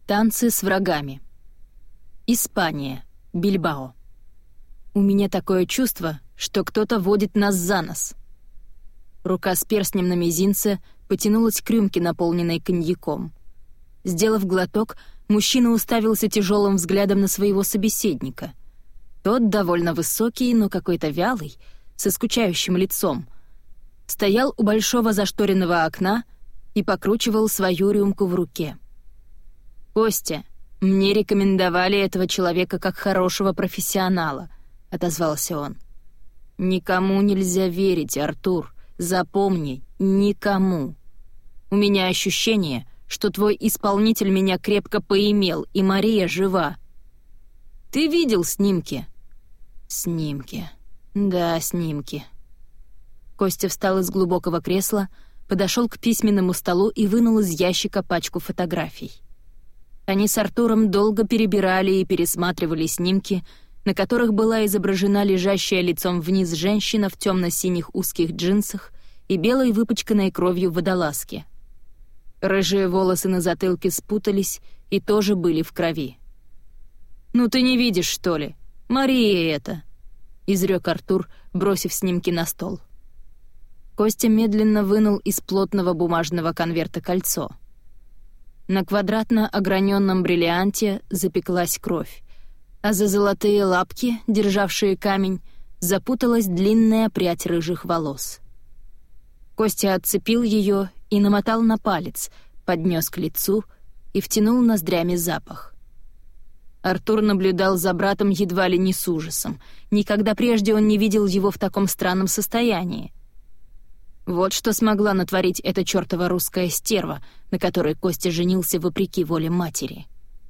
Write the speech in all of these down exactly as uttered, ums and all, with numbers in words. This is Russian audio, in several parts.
Танцы с врагами. Испания. Бильбао. У меня такое чувство, что кто-то водит нас за нос. Рука с перстнем на мизинце потянулась к рюмке, наполненной коньяком. Сделав глоток, мужчина уставился тяжелым взглядом на своего собеседника. Тот, довольно высокий, но какой-то вялый, со скучающим лицом, стоял у большого зашторенного окна и покручивал свою рюмку в руке. «Костя, мне рекомендовали этого человека как хорошего профессионала», — отозвался он. «Никому нельзя верить, Артур. Запомни, никому. У меня ощущение, что твой исполнитель меня крепко поимел, и Мария жива. Ты видел снимки?» «Снимки. Да, снимки». Костя встал из глубокого кресла, подошел к письменному столу и вынул из ящика пачку фотографий. Они с Артуром долго перебирали и пересматривали снимки, на которых была изображена лежащая лицом вниз женщина в темно-синих узких джинсах и белой выпачканной кровью водолазке. Рыжие волосы на затылке спутались и тоже были в крови. «Ну ты не видишь, что ли? Мария это!» — изрек Артур, бросив снимки на стол. Костя медленно вынул из плотного бумажного конверта кольцо. На квадратно ограненном бриллианте запеклась кровь, а за золотые лапки, державшие камень, запуталась длинная прядь рыжих волос. Костя отцепил ее и намотал на палец, поднес к лицу и втянул ноздрями запах. Артур наблюдал за братом едва ли не с ужасом. Никогда прежде он не видел его в таком странном состоянии. Вот что смогла натворить эта чёртова русская стерва, на которой Костя женился вопреки воле матери.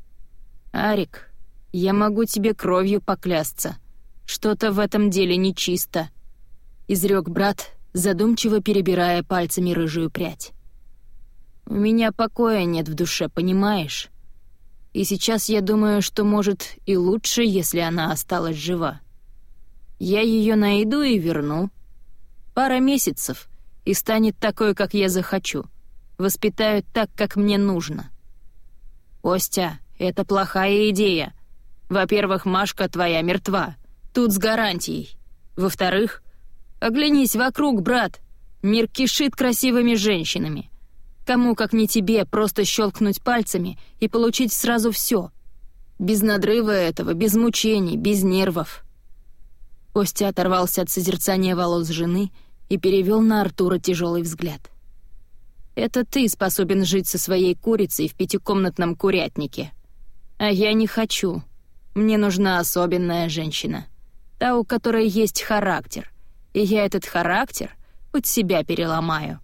«Арик, я могу тебе кровью поклясться. Что-то в этом деле нечисто», — изрёк брат, задумчиво перебирая пальцами рыжую прядь. «У меня покоя нет в душе, понимаешь? И сейчас я думаю, что, может, и лучше, если она осталась жива. Я её найду и верну. Пара месяцев — и станет такой, как я захочу. Воспитают так, как мне нужно». «Костя, это плохая идея. Во-первых, Машка твоя мертва. Тут с гарантией. Во-вторых, оглянись вокруг, брат. Мир кишит красивыми женщинами. Кому, как не тебе, просто щелкнуть пальцами и получить сразу все. Без надрыва этого, без мучений, без нервов». Костя оторвался от созерцания волос жены и перевел на Артура тяжелый взгляд. «Это ты способен жить со своей курицей в пятикомнатном курятнике. А я не хочу. Мне нужна особенная женщина. Та, у которой есть характер. И я этот характер под себя переломаю».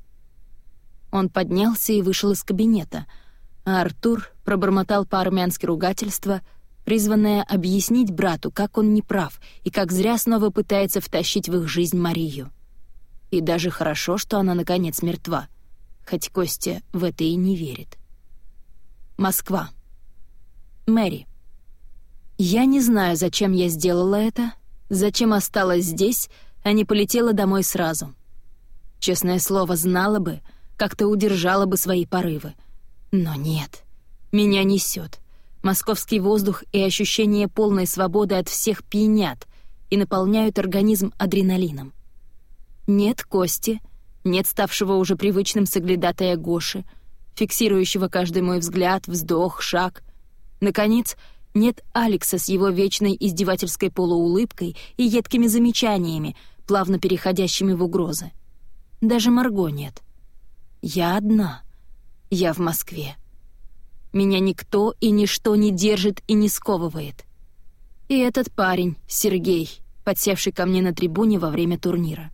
Он поднялся и вышел из кабинета, а Артур пробормотал по-армянски ругательство, призванное объяснить брату, как он неправ и как зря снова пытается втащить в их жизнь Марию. И даже хорошо, что она наконец мертва, хоть Костя в это и не верит. Москва. Мэри. Я не знаю, зачем я сделала это, зачем осталась здесь, а не полетела домой сразу. Честное слово, знала бы, как-то удержала бы свои порывы. Но нет, меня несет. Московский воздух и ощущение полной свободы от всех пьянят и наполняют организм адреналином. Нет Кости, нет ставшего уже привычным соглядатая Гоши, фиксирующего каждый мой взгляд, вздох, шаг. Наконец, нет Алекса с его вечной издевательской полуулыбкой и едкими замечаниями, плавно переходящими в угрозы. Даже Марго нет. Я одна. Я в Москве. Меня никто и ничто не держит и не сковывает. И этот парень, Сергей, подсевший ко мне на трибуне во время турнира.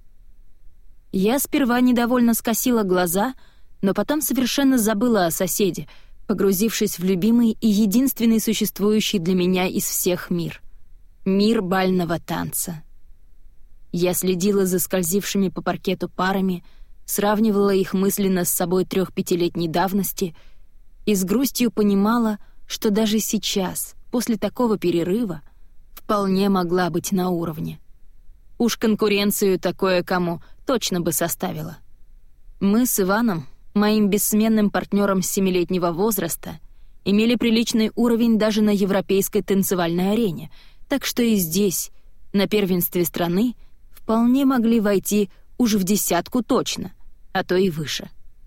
Я сперва недовольно скосила глаза, но потом совершенно забыла о соседе, погрузившись в любимый и единственный существующий для меня из всех мир — мир бального танца. Я следила за скользившими по паркету парами, сравнивала их мысленно с собой трех-пятилетней давности и с грустью понимала, что даже сейчас, после такого перерыва, вполне могла быть на уровне. Уж конкуренцию такое кому точно бы составило. Мы с Иваном, моим бессменным партнером с семилетнего возраста, имели приличный уровень даже на европейской танцевальной арене, так что и здесь, на первенстве страны, вполне могли войти уж в десятку точно, а то и выше.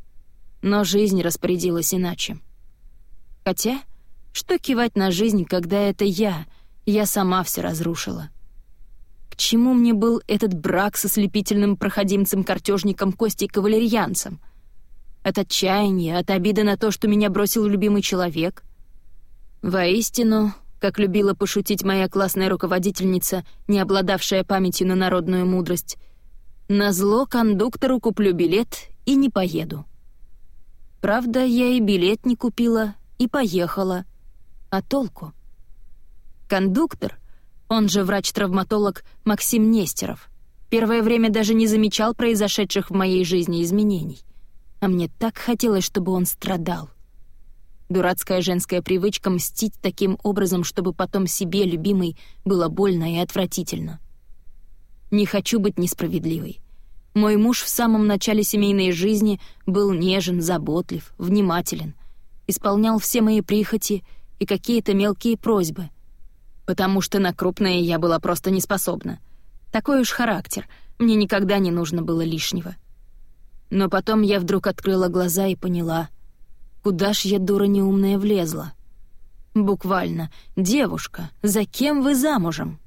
Но жизнь распорядилась иначе. Хотя, что кивать на жизнь, когда это я, я сама все разрушила? К чему мне был этот брак со слепительным проходимцем-картежником Костей Кавалерьянцем? От отчаяния, от обиды на то, что меня бросил любимый человек? Воистину, как любила пошутить моя классная руководительница, не обладавшая памятью на народную мудрость, назло кондуктору куплю билет и не поеду. Правда, я и билет не купила, и поехала. А толку? Кондуктор, он же врач-травматолог Максим Нестеров, первое время даже не замечал произошедших в моей жизни изменений. А мне так хотелось, чтобы он страдал. Дурацкая женская привычка мстить таким образом, чтобы потом себе, любимой, было больно и отвратительно. Не хочу быть несправедливой. Мой муж в самом начале семейной жизни был нежен, заботлив, внимателен, исполнял все мои прихоти и какие-то мелкие просьбы, потому что на крупное я была просто не способна. Такой уж характер, мне никогда не нужно было лишнего. Но потом я вдруг открыла глаза и поняла, куда ж я, дура неумная, влезла. Буквально: «Девушка, за кем вы замужем?»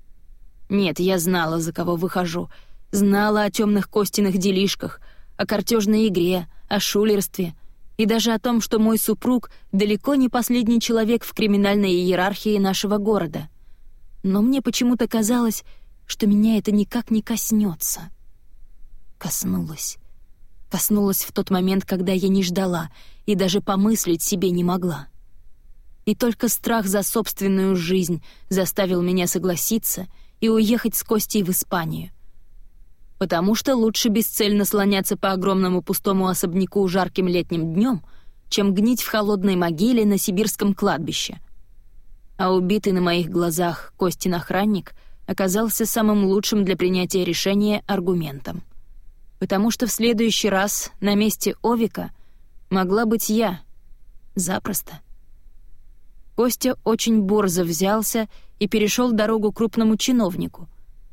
Нет, я знала, за кого выхожу, знала о темных Костиных делишках, о картежной игре, о шулерстве и даже о том, что мой супруг далеко не последний человек в криминальной иерархии нашего города. Но мне почему-то казалось, что меня это никак не коснется. Коснулась. Коснулась в тот момент, когда я не ждала и даже помыслить себе не могла. И только страх за собственную жизнь заставил меня согласиться и уехать с Костей в Испанию. Потому что лучше бесцельно слоняться по огромному пустому особняку жарким летним днем, чем гнить в холодной могиле на сибирском кладбище. А убитый на моих глазах Костин охранник оказался самым лучшим для принятия решения аргументом. Потому что в следующий раз на месте Овика могла быть я. Запросто. Костя очень борзо взялся и перешел дорогу крупному чиновнику.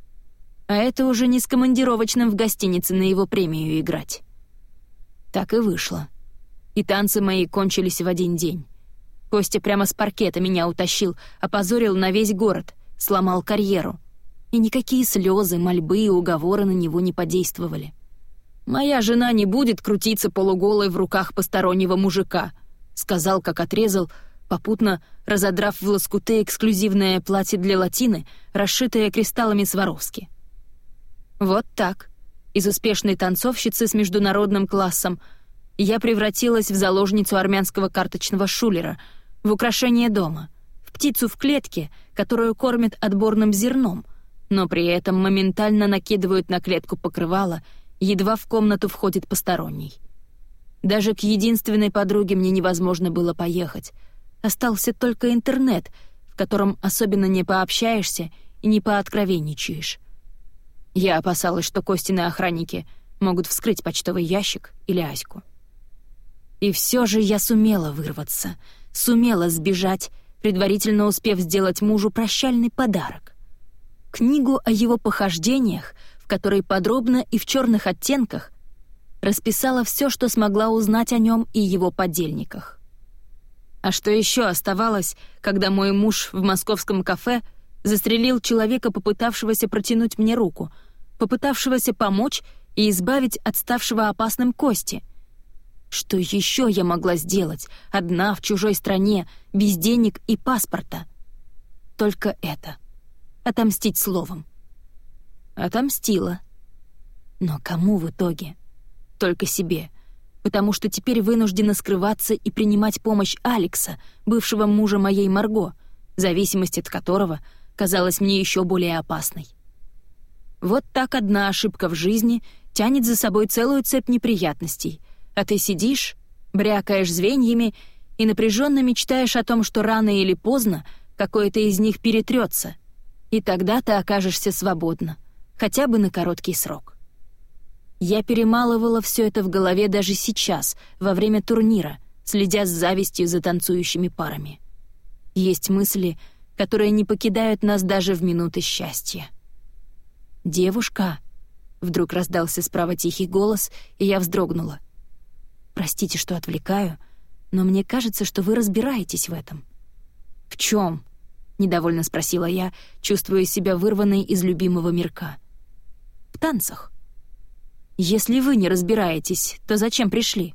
А это уже не с командировочным в гостинице на его премию играть. Так и вышло. И танцы мои кончились в один день. Костя прямо с паркета меня утащил, опозорил на весь город, сломал карьеру. И никакие слезы, мольбы и уговоры на него не подействовали. «Моя жена не будет крутиться полуголой в руках постороннего мужика», — сказал, как отрезал, попутно разодрав в лоскуты эксклюзивное платье для латины, расшитое кристаллами Сваровски. Вот так, из успешной танцовщицы с международным классом, я превратилась в заложницу армянского карточного шулера, в украшение дома, в птицу в клетке, которую кормят отборным зерном, но при этом моментально накидывают на клетку покрывало, едва в комнату входит посторонний. Даже к единственной подруге мне невозможно было поехать. Остался только интернет, в котором особенно не пообщаешься и не пооткровенничаешь. Я опасалась, что Костины охранники могут вскрыть почтовый ящик или Аську. И все же я сумела вырваться, сумела сбежать, предварительно успев сделать мужу прощальный подарок. Книгу о его похождениях, в которой подробно и в черных оттенках расписала все, что смогла узнать о нем и его подельниках. А что еще оставалось, когда мой муж в московском кафе застрелил человека, попытавшегося протянуть мне руку, попытавшегося помочь и избавить от ставшего опасным Кости? Что еще я могла сделать, одна в чужой стране, без денег и паспорта? Только это. Отомстить словом. Отомстила. Но кому в итоге? Только себе. Потому что теперь вынуждена скрываться и принимать помощь Алекса, бывшего мужа моей Марго, зависимость от которого казалась мне еще более опасной. Вот так одна ошибка в жизни тянет за собой целую цепь неприятностей, а ты сидишь, брякаешь звеньями и напряженно мечтаешь о том, что рано или поздно какое-то из них перетрется, и тогда ты окажешься свободна, хотя бы на короткий срок. Я перемалывала все это в голове даже сейчас, во время турнира, следя с завистью за танцующими парами. Есть мысли, которые не покидают нас даже в минуты счастья. «Девушка!» — вдруг раздался справа тихий голос, и я вздрогнула. «Простите, что отвлекаю, но мне кажется, что вы разбираетесь в этом». «В чем?» — недовольно спросила я, чувствуя себя вырванной из любимого мирка. «В танцах». «Если вы не разбираетесь, то зачем пришли?»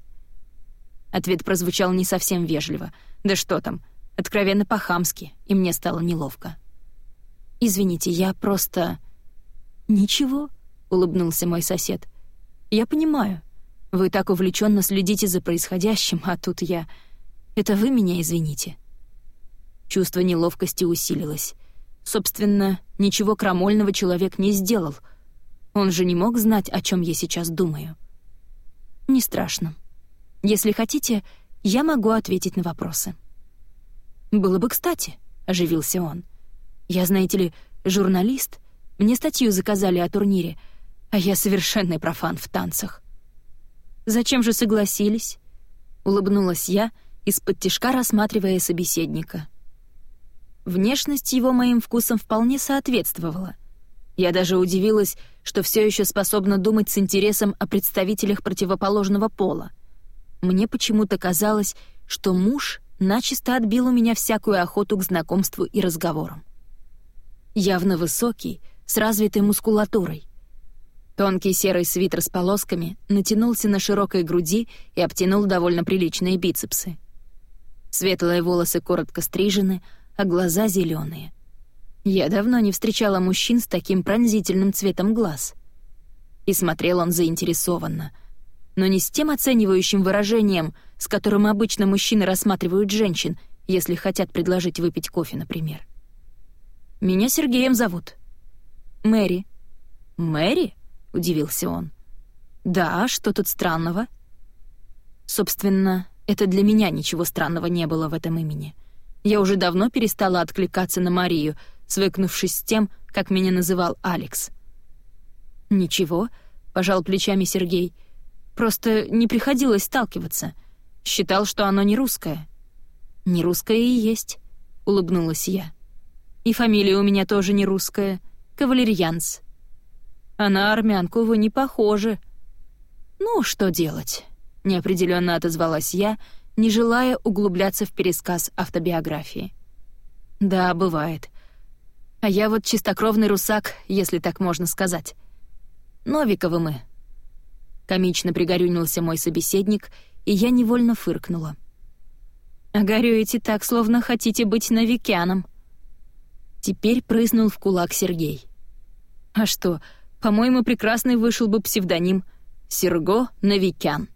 Ответ прозвучал не совсем вежливо. Да что там, откровенно по-хамски, и мне стало неловко. «Извините, я просто...» «Ничего», — улыбнулся мой сосед. «Я понимаю. Вы так увлеченно следите за происходящим, а тут я... Это вы меня извините». Чувство неловкости усилилось. Собственно, ничего крамольного человек не сделал. Он же не мог знать, о чем я сейчас думаю. «Не страшно. Если хотите, я могу ответить на вопросы». «Было бы кстати», — оживился он. «Я, знаете ли, журналист. Мне статью заказали о турнире, а я совершенный профан в танцах». «Зачем же согласились?» — улыбнулась я, из-под тишка рассматривая собеседника. Внешность его моим вкусам вполне соответствовала. Я даже удивилась, что все еще способна думать с интересом о представителях противоположного пола. Мне почему-то казалось, что муж начисто отбил у меня всякую охоту к знакомству и разговорам. Явно высокий, с развитой мускулатурой. Тонкий серый свитер с полосками натянулся на широкой груди и обтянул довольно приличные бицепсы. Светлые волосы коротко стрижены, а глаза зеленые. Я давно не встречала мужчин с таким пронзительным цветом глаз. И смотрел он заинтересованно, но не с тем оценивающим выражением, с которым обычно мужчины рассматривают женщин, если хотят предложить выпить кофе, например. «Меня Сергеем зовут». «Мэри». «Мэри?» — удивился он. «Да, что тут странного?» Собственно, это для меня ничего странного не было в этом имени. Я уже давно перестала откликаться на Марию, свыкнувшись с тем, как меня называл Алекс. «Ничего», — пожал плечами Сергей. «Просто не приходилось сталкиваться. Считал, что оно не русское». «Не русское и есть», — улыбнулась я. «И фамилия у меня тоже не русская. Кавалерьянс». «А на армянку вы не похожи». «Ну, что делать?» — неопределенно отозвалась я, не желая углубляться в пересказ автобиографии. «Да, бывает. А я вот чистокровный русак, если так можно сказать. Новиковы мы». Комично пригорюнился мой собеседник, и я невольно фыркнула. «А горюете так, словно хотите быть новикяном». Теперь прыснул в кулак Сергей. «А что, по-моему, прекрасный вышел бы псевдоним Серго Новикян».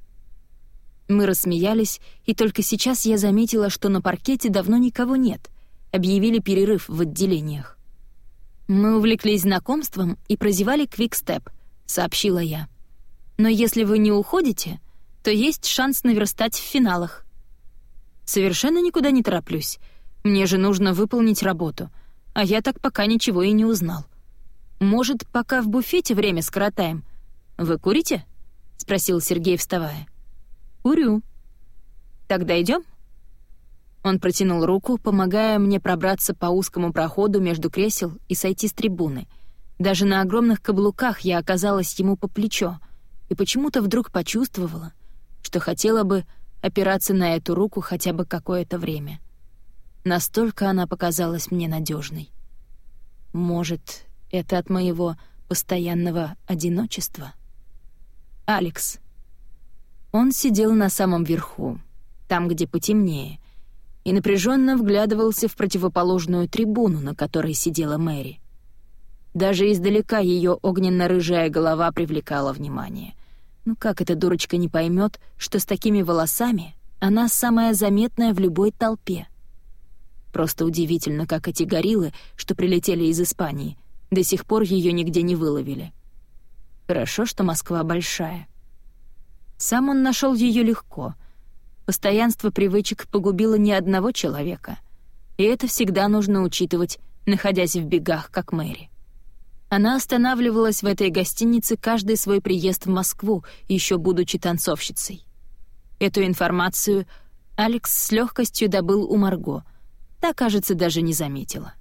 Мы рассмеялись, и только сейчас я заметила, что на паркете давно никого нет. Объявили перерыв в отделениях. «Мы увлеклись знакомством и прозевали квикстеп», — сообщила я. «Но если вы не уходите, то есть шанс наверстать в финалах». «Совершенно никуда не тороплюсь. Мне же нужно выполнить работу, а я так пока ничего и не узнал. Может, пока в буфете время скоротаем? Вы курите?» — спросил Сергей, вставая. «Курю». «Тогда идем?» Он протянул руку, помогая мне пробраться по узкому проходу между кресел и сойти с трибуны. Даже на огромных каблуках я оказалась ему по плечо и почему-то вдруг почувствовала, что хотела бы опираться на эту руку хотя бы какое-то время. Настолько она показалась мне надежной. Может, это от моего постоянного одиночества? Алекс. Он сидел на самом верху, там, где потемнее, и напряженно вглядывался в противоположную трибуну, на которой сидела Мэри. Даже издалека ее огненно-рыжая голова привлекала внимание. Ну как эта дурочка не поймет, что с такими волосами она самая заметная в любой толпе? Просто удивительно, как эти гориллы, что прилетели из Испании, до сих пор ее нигде не выловили. Хорошо, что Москва большая. Сам он нашел ее легко. Постоянство привычек погубило ни одного человека. И это всегда нужно учитывать, находясь в бегах, как Мэри. Она останавливалась в этой гостинице каждый свой приезд в Москву, еще будучи танцовщицей. Эту информацию Алекс с легкостью добыл у Марго. Та, кажется, даже не заметила.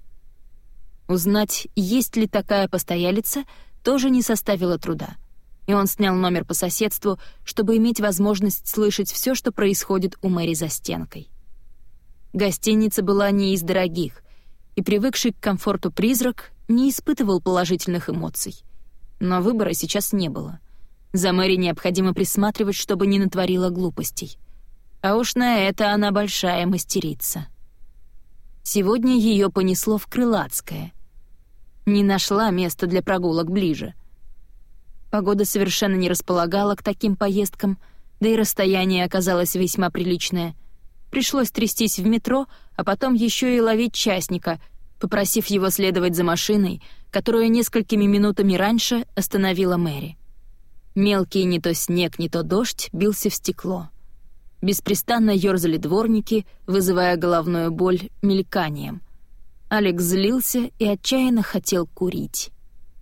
Узнать, есть ли такая постоялица, тоже не составило труда. И он снял номер по соседству, чтобы иметь возможность слышать все, что происходит у Мэри за стенкой. Гостиница была не из дорогих, и привыкший к комфорту призрак не испытывал положительных эмоций. Но выбора сейчас не было. За Мэри необходимо присматривать, чтобы не натворила глупостей. А уж на это она большая мастерица. Сегодня ее понесло в Крылатское. Не нашла места для прогулок ближе. Погода совершенно не располагала к таким поездкам, да и расстояние оказалось весьма приличное. Пришлось трястись в метро, а потом еще и ловить частника, попросив его следовать за машиной, которую несколькими минутами раньше остановила Мэри. Мелкий не то снег, не то дождь бился в стекло. Беспрестанно ёрзали дворники, вызывая головную боль мельканием. Алекс злился и отчаянно хотел курить.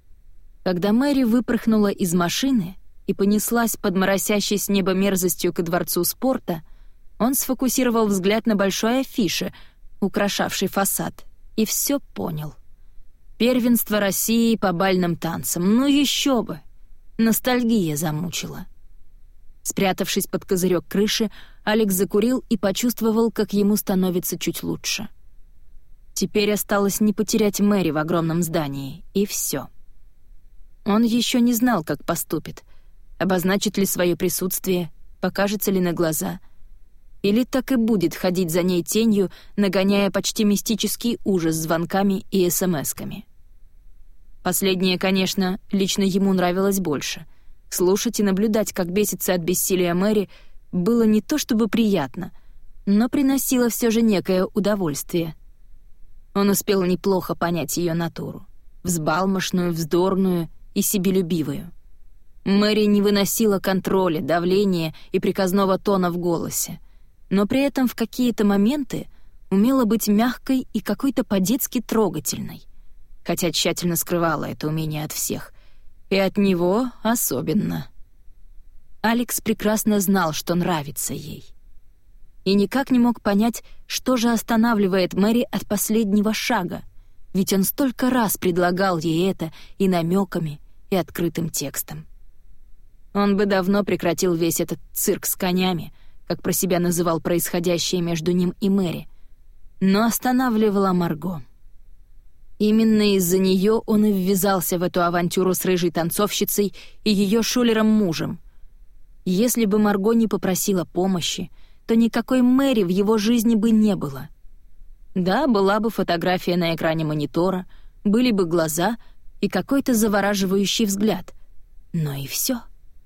Когда Мэри выпорхнула из машины и понеслась под моросящей с неба мерзостью ко дворцу спорта, он сфокусировал взгляд на большой афише, украшавшей фасад, и все понял. Первенство России по бальным танцам, ну еще бы! Ностальгия замучила. Спрятавшись под козырек крыши, Алекс закурил и почувствовал, как ему становится чуть лучше. Теперь осталось не потерять Мэри в огромном здании, и все. Он еще не знал, как поступит, обозначит ли свое присутствие, покажется ли на глаза, или так и будет ходить за ней тенью, нагоняя почти мистический ужас звонками и эсэмэсками. Последнее, конечно, лично ему нравилось больше. Слушать и наблюдать, как бесится от бессилия Мэри, было не то чтобы приятно, но приносило все же некое удовольствие. Он успел неплохо понять ее натуру. Взбалмошную, вздорную и себелюбивую. Мэри не выносила контроля, давления и приказного тона в голосе, но при этом в какие-то моменты умела быть мягкой и какой-то по-детски трогательной, хотя тщательно скрывала это умение от всех, и от него особенно. Алекс прекрасно знал, что нравится ей. И никак не мог понять, что же останавливает Мэри от последнего шага, ведь он столько раз предлагал ей это и намеками, и открытым текстом. Он бы давно прекратил весь этот цирк с конями, как про себя называл происходящее между ним и Мэри, но останавливала Марго. Именно из-за нее он и ввязался в эту авантюру с рыжей танцовщицей и ее шулером-мужем. Если бы Марго не попросила помощи, то никакой Мэри в его жизни бы не было. Да, была бы фотография на экране монитора, были бы глаза и какой-то завораживающий взгляд. Но и все.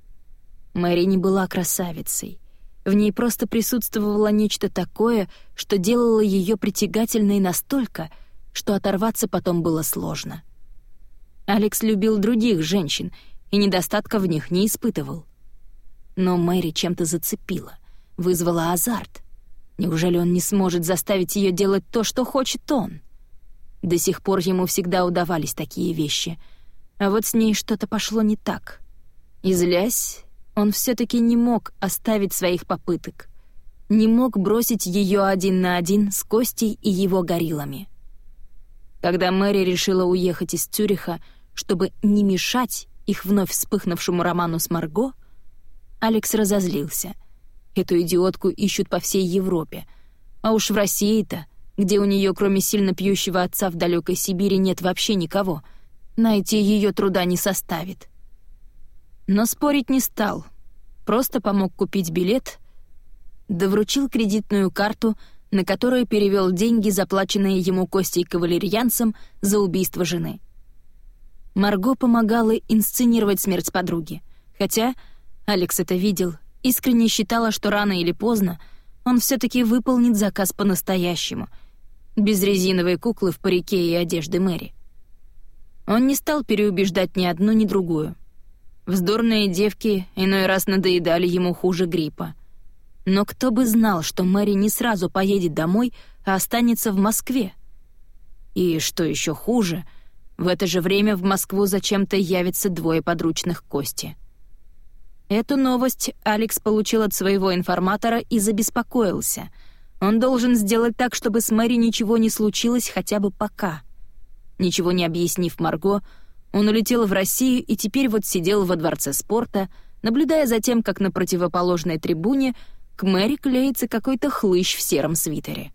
Мэри не была красавицей. В ней просто присутствовало нечто такое, что делало ее притягательной настолько, что оторваться потом было сложно. Алекс любил других женщин и недостатка в них не испытывал. Но Мэри чем-то зацепила, вызвала азарт. Неужели он не сможет заставить ее делать то, что хочет он? До сих пор ему всегда удавались такие вещи, а вот с ней что-то пошло не так. И злясь, он все-таки не мог оставить своих попыток, не мог бросить ее один на один с Костей и его гориллами. Когда Мэри решила уехать из Цюриха, чтобы не мешать их вновь вспыхнувшему роману с Марго, Алекс разозлился. Эту идиотку ищут по всей Европе. А уж в России-то, где у нее кроме сильно пьющего отца в далекой Сибири нет вообще никого, найти ее труда не составит. Но спорить не стал, просто помог купить билет, да вручил кредитную карту, на которую перевел деньги, заплаченные ему Костей Кавалерьянцем за убийство жены. Марго помогала инсценировать смерть подруги, хотя, Алекс это видел, искренне считала, что рано или поздно он все-таки выполнит заказ по-настоящему, без резиновой куклы в парике и одежды Мэри. Он не стал переубеждать ни одну, ни другую. Вздорные девки иной раз надоедали ему хуже гриппа. Но кто бы знал, что Мэри не сразу поедет домой, а останется в Москве. И, что еще хуже, в это же время в Москву зачем-то явятся двое подручных Кости. Эту новость Алекс получил от своего информатора и забеспокоился — Он должен сделать так, чтобы с Мэри ничего не случилось хотя бы пока. Ничего не объяснив Марго, он улетел в Россию и теперь вот сидел во дворце спорта, наблюдая за тем, как на противоположной трибуне к Мэри клеится какой-то хлыщ в сером свитере.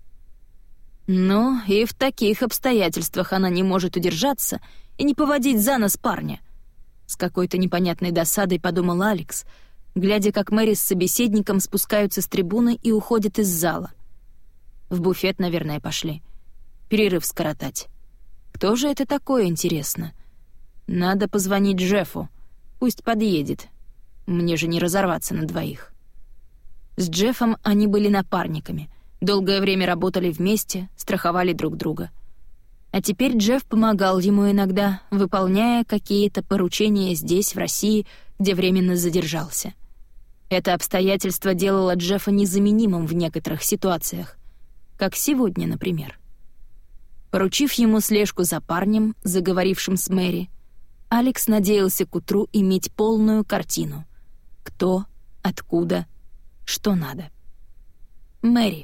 Ну, и в таких обстоятельствах она не может удержаться и не поводить за нос парня. С какой-то непонятной досадой подумал Алекс, глядя, как Мэри с собеседником спускаются с трибуны и уходят из зала. В буфет, наверное, пошли. Перерыв скоротать. Кто же это такое, интересно? Надо позвонить Джеффу. Пусть подъедет. Мне же не разорваться на двоих. С Джеффом они были напарниками. Долгое время работали вместе, страховали друг друга. А теперь Джефф помогал ему иногда, выполняя какие-то поручения здесь, в России, где временно задержался. Это обстоятельство делало Джеффа незаменимым в некоторых ситуациях, как сегодня, например. Поручив ему слежку за парнем, заговорившим с Мэри, Алекс надеялся к утру иметь полную картину. Кто, откуда, что надо. Мэри.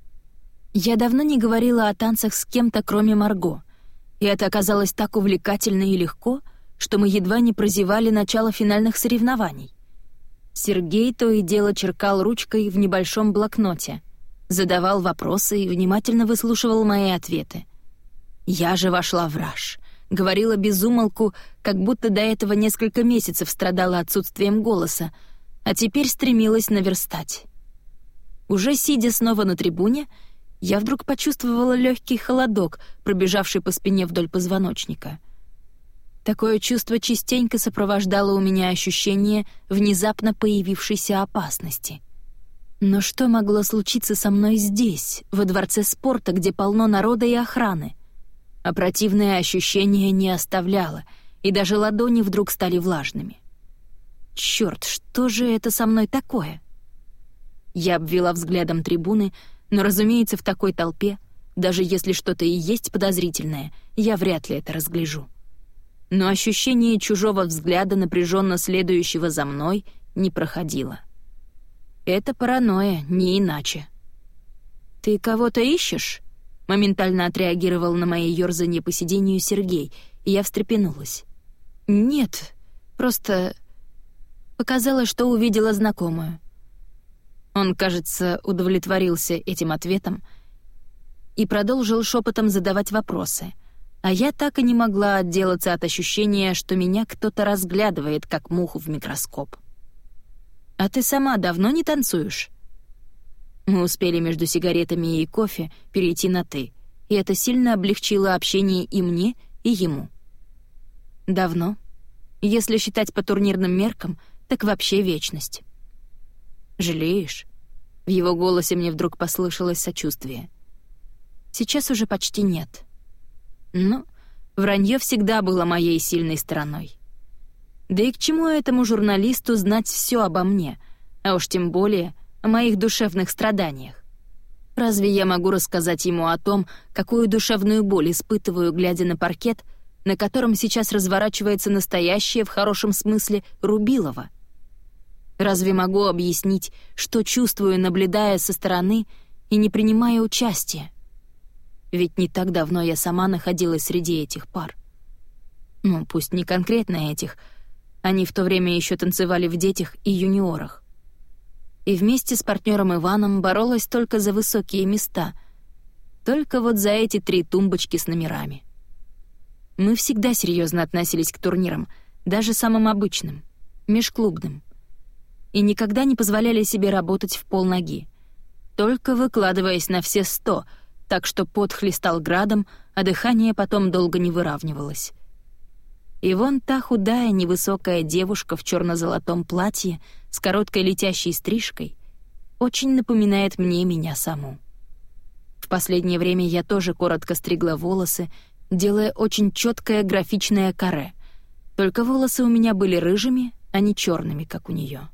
Я давно не говорила о танцах с кем-то, кроме Марго, и это оказалось так увлекательно и легко, что мы едва не прозевали начало финальных соревнований. Сергей то и дело черкал ручкой в небольшом блокноте, задавал вопросы и внимательно выслушивал мои ответы. Я же вошла в раж, говорила без умолку, как будто до этого несколько месяцев страдала отсутствием голоса, а теперь стремилась наверстать. Уже сидя снова на трибуне, я вдруг почувствовала легкий холодок, пробежавший по спине вдоль позвоночника. Такое чувство частенько сопровождало у меня ощущение внезапно появившейся опасности. Но что могло случиться со мной здесь, во дворце спорта, где полно народа и охраны? А противное ощущение не оставляло, и даже ладони вдруг стали влажными. Чёрт, что же это со мной такое? Я обвела взглядом трибуны, но, разумеется, в такой толпе, даже если что-то и есть подозрительное, я вряд ли это разгляжу. Но ощущение чужого взгляда, напряженно следующего за мной, не проходило. Это паранойя, не иначе. «Ты кого-то ищешь?» — моментально отреагировал на мои ёрзанье по сиденью Сергей, и я встрепенулась. «Нет, просто...» Показалось, что увидела знакомую. Он, кажется, удовлетворился этим ответом и продолжил шепотом задавать вопросы, а я так и не могла отделаться от ощущения, что меня кто-то разглядывает, как муху в микроскоп. «А ты сама давно не танцуешь?» Мы успели между сигаретами и кофе перейти на «ты», и это сильно облегчило общение и мне, и ему. «Давно. Если считать по турнирным меркам, так вообще вечность». «Жалеешь?» В его голосе мне вдруг послышалось сочувствие. «Сейчас уже почти нет». Ну, вранье всегда было моей сильной стороной. Да и к чему этому журналисту знать все обо мне, а уж тем более о моих душевных страданиях? Разве я могу рассказать ему о том, какую душевную боль испытываю, глядя на паркет, на котором сейчас разворачивается настоящее, в хорошем смысле, Рубилово? Разве могу объяснить, что чувствую, наблюдая со стороны и не принимая участия? Ведь не так давно я сама находилась среди этих пар. Ну, пусть не конкретно этих, они в то время еще танцевали в детях и юниорах. И вместе с партнером Иваном боролась только за высокие места, только вот за эти три тумбочки с номерами. Мы всегда серьезно относились к турнирам, даже самым обычным, межклубным, и никогда не позволяли себе работать в полноги, только выкладываясь на все сто, так что пот хлестал градом, а дыхание потом долго не выравнивалось. И вон та худая, невысокая девушка в черно-золотом платье с короткой летящей стрижкой очень напоминает мне меня саму. В последнее время я тоже коротко стригла волосы, делая очень четкое графичное каре, только волосы у меня были рыжими, а не черными, как у нее.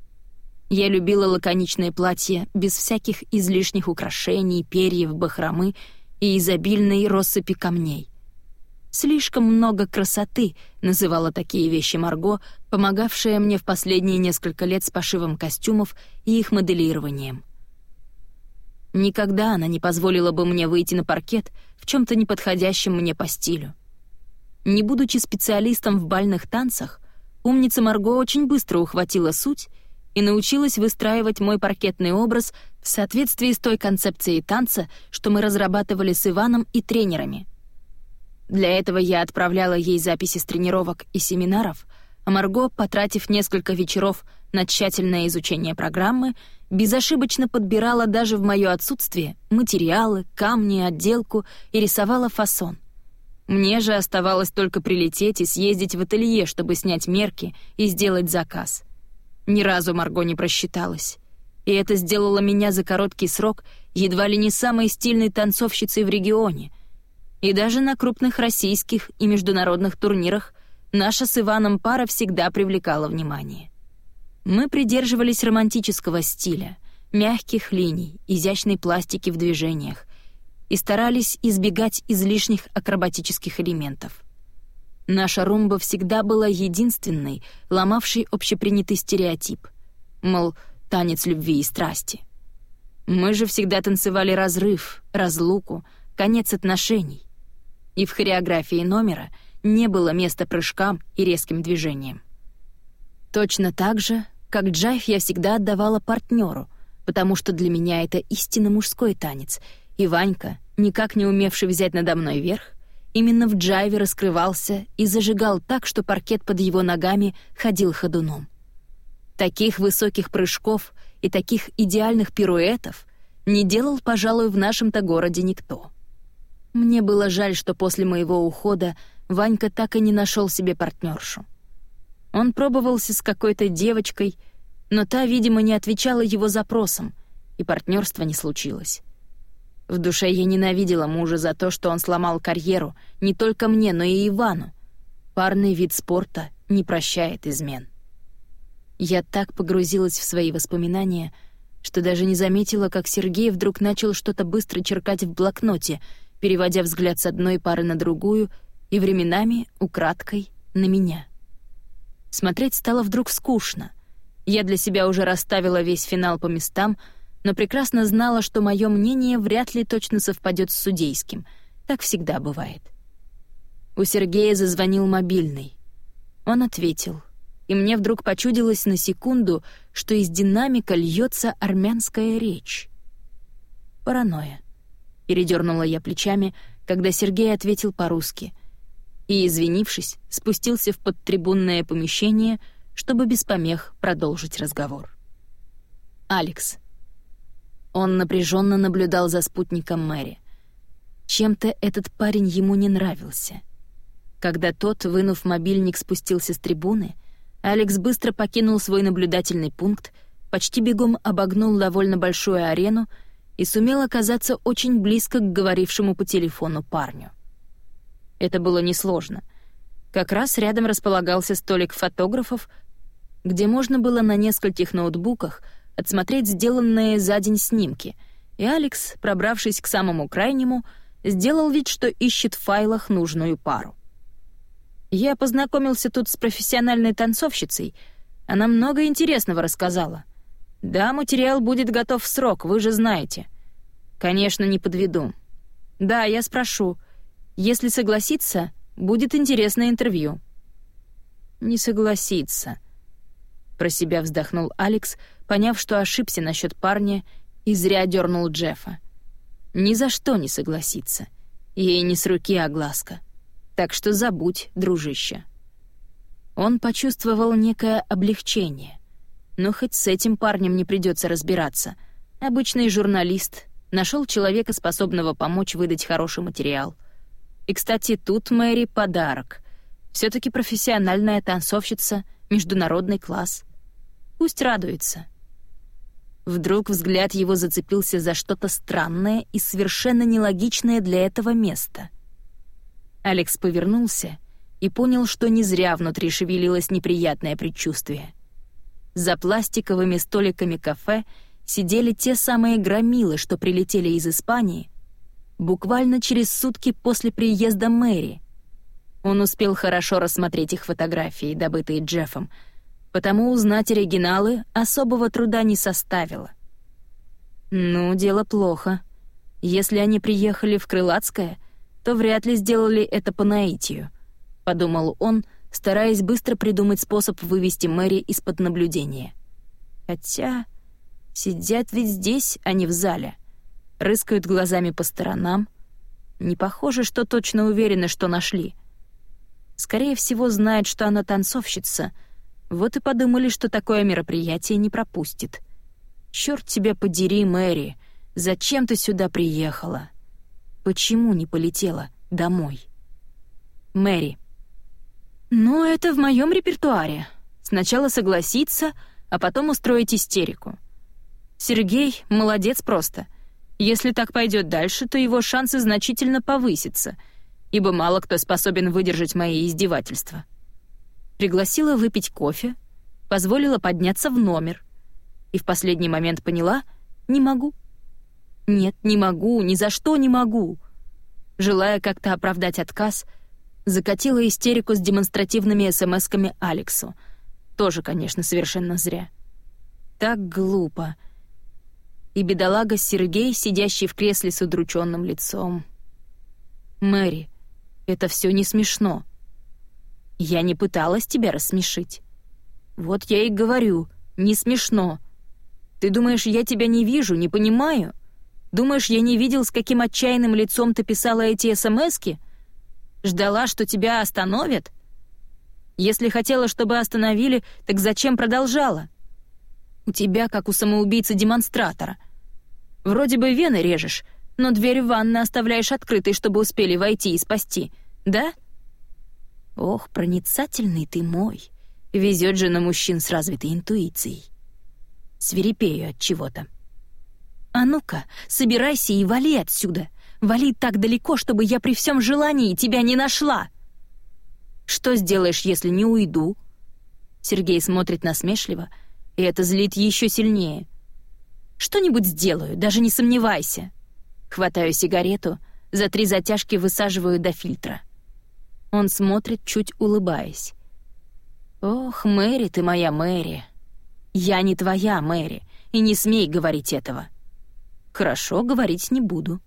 Я любила лаконичное платье без всяких излишних украшений, перьев, бахромы и изобильной россыпи камней. «Слишком много красоты», — называла такие вещи Марго, помогавшая мне в последние несколько лет с пошивом костюмов и их моделированием. Никогда она не позволила бы мне выйти на паркет в чем-то неподходящем мне по стилю. Не будучи специалистом в бальных танцах, умница Марго очень быстро ухватила суть и научилась выстраивать мой паркетный образ в соответствии с той концепцией танца, что мы разрабатывали с Иваном и тренерами. Для этого я отправляла ей записи с тренировок и семинаров, а Марго, потратив несколько вечеров на тщательное изучение программы, безошибочно подбирала даже в моё отсутствие материалы, камни, отделку и рисовала фасон. Мне же оставалось только прилететь и съездить в ателье, чтобы снять мерки и сделать заказ. Ни разу Марго не просчиталась. И это сделало меня за короткий срок едва ли не самой стильной танцовщицей в регионе. И даже на крупных российских и международных турнирах наша с Иваном пара всегда привлекала внимание. Мы придерживались романтического стиля, мягких линий, изящной пластики в движениях и старались избегать излишних акробатических элементов. Наша румба всегда была единственной, ломавшей общепринятый стереотип, мол, танец любви и страсти. Мы же всегда танцевали разрыв, разлуку, конец отношений. И в хореографии номера не было места прыжкам и резким движениям. Точно так же, как джайв я всегда отдавала партнеру, потому что для меня это истинно мужской танец, и Ванька, никак не умевший взять надо мной верх, именно в джайве раскрывался и зажигал так, что паркет под его ногами ходил ходуном. Таких высоких прыжков и таких идеальных пируэтов не делал, пожалуй, в нашем-то городе никто. Мне было жаль, что после моего ухода Ванька так и не нашел себе партнершу. Он пробовался с какой-то девочкой, но та, видимо, не отвечала его запросам, и партнерства не случилось. В душе я ненавидела мужа за то, что он сломал карьеру не только мне, но и Ивану. Парный вид спорта не прощает измен. Я так погрузилась в свои воспоминания, что даже не заметила, как Сергей вдруг начал что-то быстро черкать в блокноте, переводя взгляд с одной пары на другую и временами, украдкой, на меня. Смотреть стало вдруг скучно. Я для себя уже расставила весь финал по местам, но прекрасно знала, что моё мнение вряд ли точно совпадёт с судейским. Так всегда бывает. У Сергея зазвонил мобильный. Он ответил, и мне вдруг почудилось на секунду, что из динамика льётся армянская речь. Паранойя. Передёрнула я плечами, когда Сергей ответил по-русски, и, извинившись, спустился в подтрибунное помещение, чтобы без помех продолжить разговор. Алекс. Он напряженно наблюдал за спутником Мэри. Чем-то этот парень ему не нравился. Когда тот, вынув мобильник, спустился с трибуны, Алекс быстро покинул свой наблюдательный пункт, почти бегом обогнул довольно большую арену и сумел оказаться очень близко к говорившему по телефону парню. Это было несложно. Как раз рядом располагался столик фотографов, где можно было на нескольких ноутбуках отсмотреть сделанные за день снимки, и Алекс, пробравшись к самому крайнему, сделал вид, что ищет в файлах нужную пару. «Я познакомился тут с профессиональной танцовщицей. Она много интересного рассказала. Да, материал будет готов в срок, вы же знаете. Конечно, не подведу. Да, я спрошу. Если согласится, будет интересное интервью». «Не согласится», — про себя вздохнул Алекс, поняв, что ошибся насчет парня, и зря дернул Джеффа. «Ни за что не согласится. Ей не с руки огласка. Так что забудь, дружище». Он почувствовал некое облегчение. Но хоть с этим парнем не придется разбираться. Обычный журналист нашел человека, способного помочь выдать хороший материал. И, кстати, тут Мэри подарок. Все-таки профессиональная танцовщица, международный класс. Пусть радуется. Вдруг взгляд его зацепился за что-то странное и совершенно нелогичное для этого места. Алекс повернулся и понял, что не зря внутри шевелилось неприятное предчувствие. За пластиковыми столиками кафе сидели те самые громилы, что прилетели из Испании буквально через сутки после приезда Мэри. Он успел хорошо рассмотреть их фотографии, добытые Джеффом, потому узнать оригиналы особого труда не составило. Ну, дело плохо. Если они приехали в Крылатское, то вряд ли сделали это по наитию, подумал он, стараясь быстро придумать способ вывести Мэри из-под наблюдения. Хотя сидят ведь здесь, а не в зале. Рыскают глазами по сторонам. Не похоже, что точно уверены, что нашли. Скорее всего, знают, что она танцовщица. Вот и подумали, что такое мероприятие не пропустит. Чёрт тебя подери, Мэри, зачем ты сюда приехала? Почему не полетела домой? Мэри. Ну, это в моем репертуаре. Сначала согласиться, а потом устроить истерику. Сергей молодец просто. Если так пойдет дальше, то его шансы значительно повысятся, ибо мало кто способен выдержать мои издевательства. Пригласила выпить кофе, позволила подняться в номер. И в последний момент поняла — не могу. Нет, не могу, ни за что не могу. Желая как-то оправдать отказ, закатила истерику с демонстративными смс-ками Алексу. Тоже, конечно, совершенно зря. Так глупо. И бедолага Сергей, сидящий в кресле с удрученным лицом. «Мэри, это все не смешно. Я не пыталась тебя рассмешить. Вот я и говорю, не смешно. Ты думаешь, я тебя не вижу, не понимаю? Думаешь, я не видел, с каким отчаянным лицом ты писала эти смски? Ждала, что тебя остановят? Если хотела, чтобы остановили, так зачем продолжала? У тебя, как у самоубийцы-демонстратора. Вроде бы вены режешь, но дверь в ванной оставляешь открытой, чтобы успели войти и спасти, да? Ох, проницательный ты мой. Везет же на мужчин с развитой интуицией. Свирепею от чего-то. А ну-ка, собирайся и вали отсюда. Вали так далеко, чтобы я при всем желании тебя не нашла. Что сделаешь, если не уйду? Сергей смотрит насмешливо, и это злит еще сильнее. Что-нибудь сделаю, даже не сомневайся. Хватаю сигарету, за три затяжки высаживаю до фильтра. Он смотрит, чуть улыбаясь. Ох, Мэри, ты моя Мэри. Я не твоя Мэри, и не смей говорить этого. Хорошо, говорить не буду.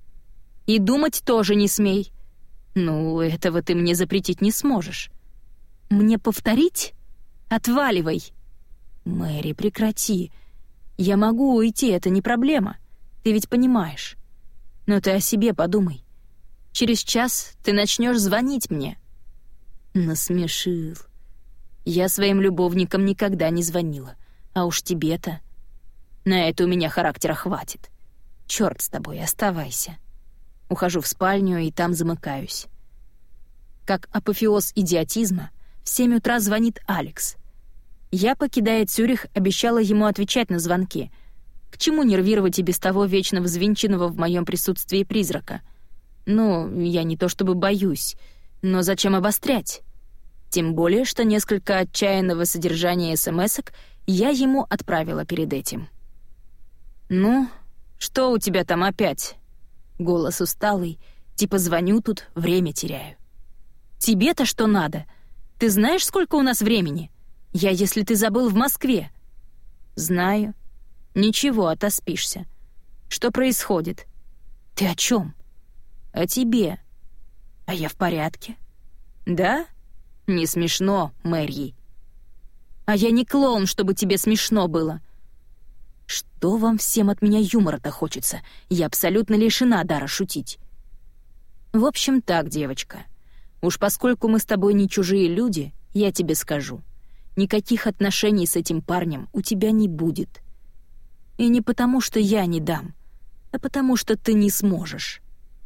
И думать тоже не смей. Ну, этого ты мне запретить не сможешь. Мне повторить? Отваливай. Мэри, прекрати. Я могу уйти, это не проблема. Ты ведь понимаешь. Но ты о себе подумай. Через час ты начнешь звонить мне. Насмешил. Я своим любовникам никогда не звонила. А уж тебе-то. На это у меня характера хватит. Чёрт с тобой, оставайся. Ухожу в спальню и там замыкаюсь. Как апофеоз идиотизма, в семь утра звонит Алекс. Я, покидая Цюрих, обещала ему отвечать на звонки. К чему нервировать и без того вечно взвинченного в моем присутствии призрака? Ну, я не то чтобы боюсь, но зачем обострять? Тем более, что несколько отчаянного содержания смс-ок я ему отправила перед этим. «Ну, что у тебя там опять?» Голос усталый, типа звоню тут, время теряю. «Тебе-то что надо? Ты знаешь, сколько у нас времени? Я, если ты забыл, в Москве». «Знаю. Ничего, отоспишься. Что происходит?» «Ты о чем?» «О тебе». «А я в порядке». «Да? Не смешно, Мэри». «А я не клоун, чтобы тебе смешно было». «Что вам всем от меня юмора-то хочется? Я абсолютно лишена дара шутить». «В общем так, девочка. Уж поскольку мы с тобой не чужие люди, я тебе скажу. Никаких отношений с этим парнем у тебя не будет. И не потому, что я не дам, а потому, что ты не сможешь».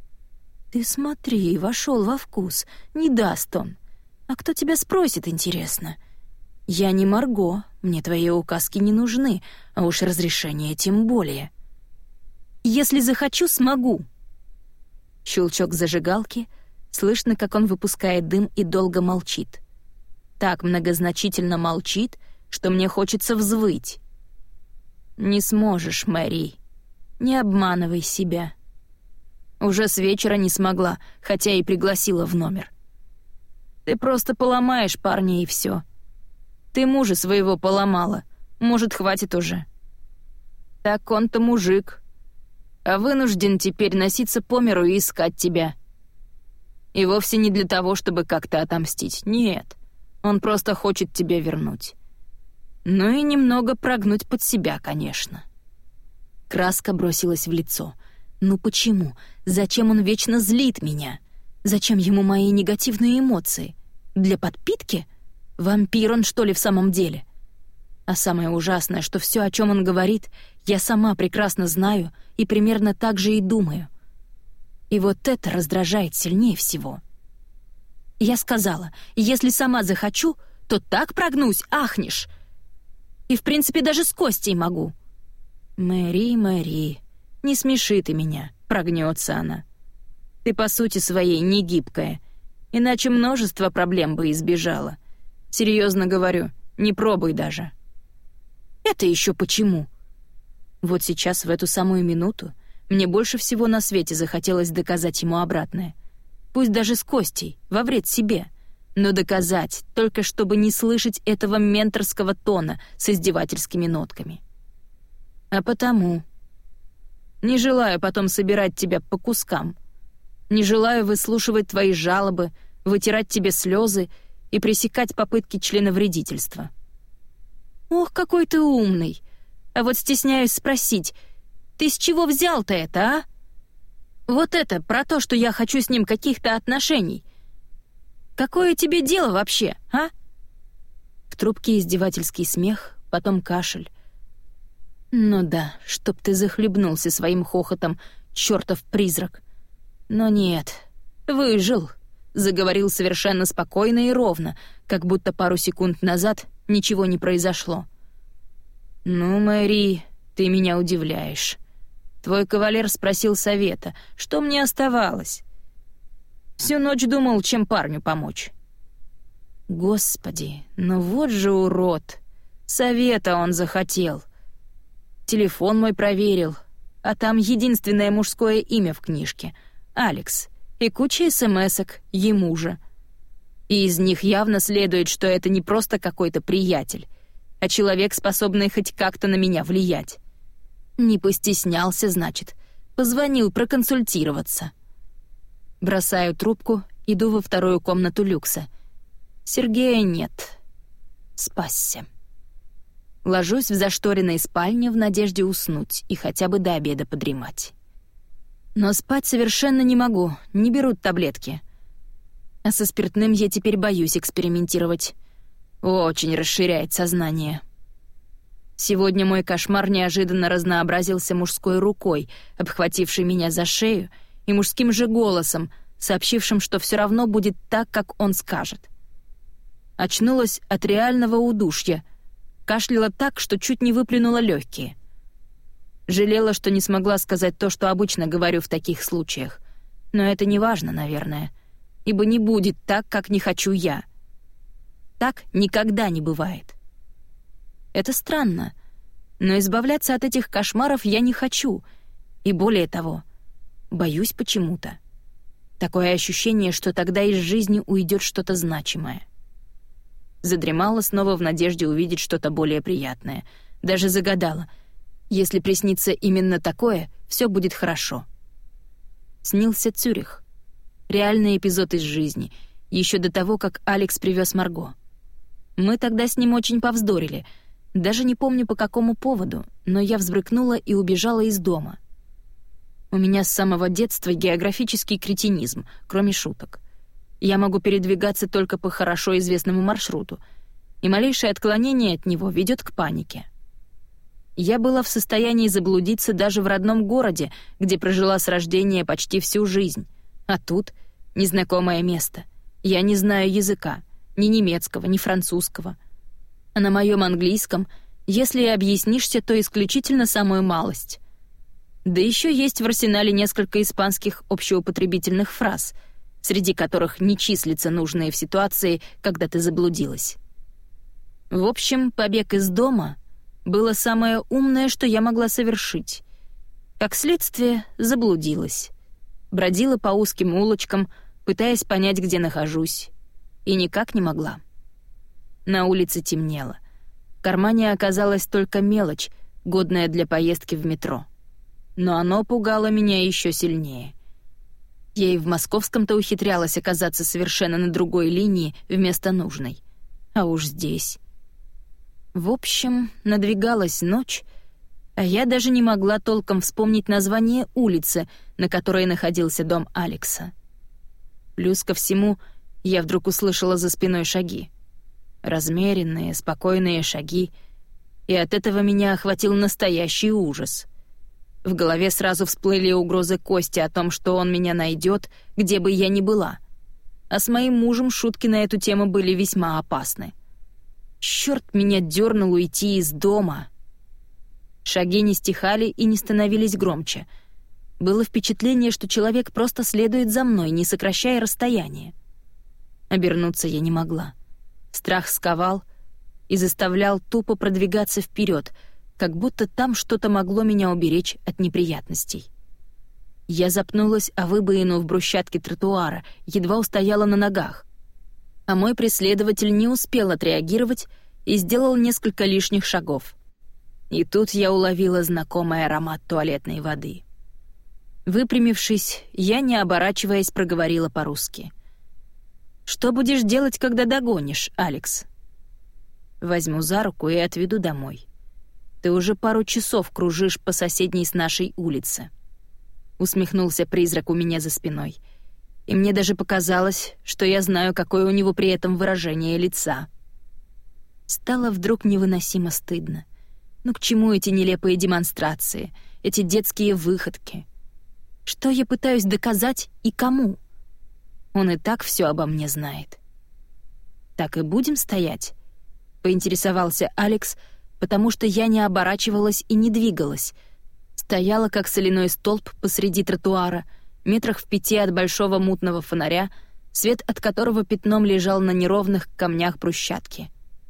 «Ты смотри, вошел во вкус. Не даст он. А кто тебя спросит, интересно?» «Я не Марго, мне твои указки не нужны, а уж разрешение тем более». «Если захочу, смогу». Щелчок зажигалки, слышно, как он выпускает дым и долго молчит. Так многозначительно молчит, что мне хочется взвыть. «Не сможешь, Мэри. Не обманывай себя». Уже с вечера не смогла, хотя и пригласила в номер. «Ты просто поломаешь парня, и все. Ты мужа своего поломала. Может, хватит уже». Так он-то мужик. А вынужден теперь носиться по миру и искать тебя. И вовсе не для того, чтобы как-то отомстить. Нет, он просто хочет тебя вернуть. Ну и немного прогнуть под себя, конечно». Краска бросилась в лицо. «Ну почему? Зачем он вечно злит меня? Зачем ему мои негативные эмоции? Для подпитки? Вампир он, что ли, в самом деле?» А самое ужасное, что все, о чем он говорит, я сама прекрасно знаю и примерно так же и думаю. И вот это раздражает сильнее всего. Я сказала, если сама захочу, то так прогнусь, ахнешь. И, в принципе, даже с Костей могу. «Мэри, Мэри, не смеши ты меня», — прогнется она. «Ты по сути своей не гибкая, иначе множество проблем бы избежала. Серьезно говорю, не пробуй даже». «Это еще почему?» Вот сейчас, в эту самую минуту, мне больше всего на свете захотелось доказать ему обратное. Пусть даже с Костей, во вред себе. Но доказать, только чтобы не слышать этого менторского тона с издевательскими нотками. А потому... Не желаю потом собирать тебя по кускам. Не желаю выслушивать твои жалобы, вытирать тебе слезы и пресекать попытки членовредительства. «Ох, какой ты умный! А вот стесняюсь спросить, ты с чего взял-то это, а? Вот это, про то, что я хочу с ним каких-то отношений. Какое тебе дело вообще, а?» В трубке издевательский смех, потом кашель. «Ну да, чтоб ты захлебнулся своим хохотом, чёртов призрак. Но нет, выжил», — заговорил совершенно спокойно и ровно, как будто пару секунд назад ничего не произошло. «Ну, Мэри, ты меня удивляешь. Твой кавалер спросил совета, что мне оставалось. Всю ночь думал, чем парню помочь». «Господи, ну вот же урод! Совета он захотел. Телефон мой проверил, а там единственное мужское имя в книжке — Алекс, и куча смс-ок ему же. И из них явно следует, что это не просто какой-то приятель, а человек, способный хоть как-то на меня влиять. Не постеснялся, значит, позвонил проконсультироваться». Бросаю трубку, иду во вторую комнату люкса. Сергея нет. Спасся. Ложусь в зашторенной спальне в надежде уснуть и хотя бы до обеда подремать. Но спать совершенно не могу, не берут таблетки. А со спиртным я теперь боюсь экспериментировать. Очень расширяет сознание. Сегодня мой кошмар неожиданно разнообразился мужской рукой, обхватившей меня за шею, и мужским же голосом, сообщившим, что все равно будет так, как он скажет. Очнулась от реального удушья, кашляла так, что чуть не выплюнула легкие. Жалела, что не смогла сказать то, что обычно говорю в таких случаях. Но это не важно, наверное, ибо не будет так, как не хочу я. Так никогда не бывает. Это странно, но избавляться от этих кошмаров я не хочу, и более того, боюсь почему-то. Такое ощущение, что тогда из жизни уйдет что-то значимое. Задремала снова в надежде увидеть что-то более приятное. Даже загадала. Если приснится именно такое, все будет хорошо. Снился Цюрих. Реальный эпизод из жизни, еще до того, как Алекс привез Марго. Мы тогда с ним очень повздорили. Даже не помню, по какому поводу, но я взбрыкнула и убежала из дома. У меня с самого детства географический кретинизм, кроме шуток. Я могу передвигаться только по хорошо известному маршруту, и малейшее отклонение от него ведет к панике. Я была в состоянии заблудиться даже в родном городе, где прожила с рождения почти всю жизнь. А тут незнакомое место. Я не знаю языка, ни немецкого, ни французского. А на моем английском, если и объяснишься, то исключительно самую малость. Да еще есть в арсенале несколько испанских общеупотребительных фраз, среди которых не числятся нужные в ситуации, когда ты заблудилась. В общем, побег из дома было самое умное, что я могла совершить. Как следствие, заблудилась. Бродила по узким улочкам, пытаясь понять, где нахожусь. И никак не могла. На улице темнело. В кармане оказалась только мелочь, годное для поездки в метро. Но оно пугало меня еще сильнее. Я и в московском-то ухитрялась оказаться совершенно на другой линии вместо нужной. А уж здесь... В общем, надвигалась ночь, а я даже не могла толком вспомнить название улицы, на которой находился дом Алекса. Плюс ко всему, я вдруг услышала за спиной шаги. Размеренные, спокойные шаги, и от этого меня охватил настоящий ужас. В голове сразу всплыли угрозы Кости о том, что он меня найдет, где бы я ни была. А с моим мужем шутки на эту тему были весьма опасны. Чёрт меня дёрнул уйти из дома. Шаги не стихали и не становились громче. Было впечатление, что человек просто следует за мной, не сокращая расстояние. Обернуться я не могла. Страх сковал и заставлял тупо продвигаться вперед, как будто там что-то могло меня уберечь от неприятностей. Я запнулась о выбоину в брусчатке тротуара, едва устояла на ногах. А мой преследователь не успел отреагировать и сделал несколько лишних шагов. И тут я уловила знакомый аромат туалетной воды. Выпрямившись, я, не оборачиваясь, проговорила по-русски. «Что будешь делать, когда догонишь, Алекс?» «Возьму за руку и отведу домой. Ты уже пару часов кружишь по соседней с нашей улице». Усмехнулся призрак у меня за спиной. И мне даже показалось, что я знаю, какое у него при этом выражение лица. Стало вдруг невыносимо стыдно. Ну к чему эти нелепые демонстрации, эти детские выходки? Что я пытаюсь доказать и кому? Он и так все обо мне знает. «Так и будем стоять?» — поинтересовался Алекс, потому что я не оборачивалась и не двигалась. Стояла, как соляной столб посреди тротуара, метрах в пяти от большого мутного фонаря, свет от которого пятном лежал на неровных камнях брусчатки.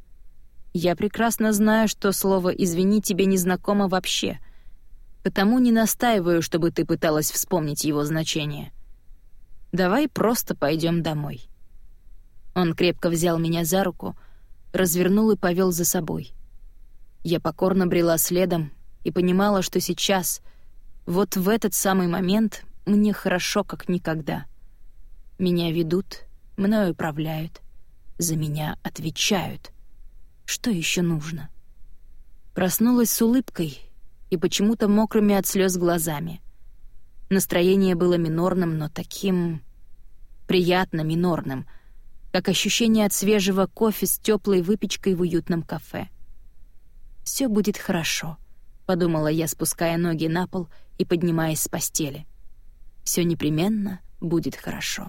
Я прекрасно знаю, что слово «извини» тебе не знакомо вообще, потому не настаиваю, чтобы ты пыталась вспомнить его значение. Давай просто пойдем домой». Он крепко взял меня за руку, развернул и повел за собой. Я покорно брела следом и понимала, что сейчас, вот в этот самый момент, мне хорошо как никогда. Меня ведут, мною управляют, за меня отвечают. Что еще нужно? Проснулась с улыбкой и почему-то мокрыми от слез глазами. Настроение было минорным, но таким приятно минорным, как ощущение от свежего кофе с теплой выпечкой в уютном кафе. «Все будет хорошо», — подумала я, спуская ноги на пол и поднимаясь с постели. «Все непременно будет хорошо».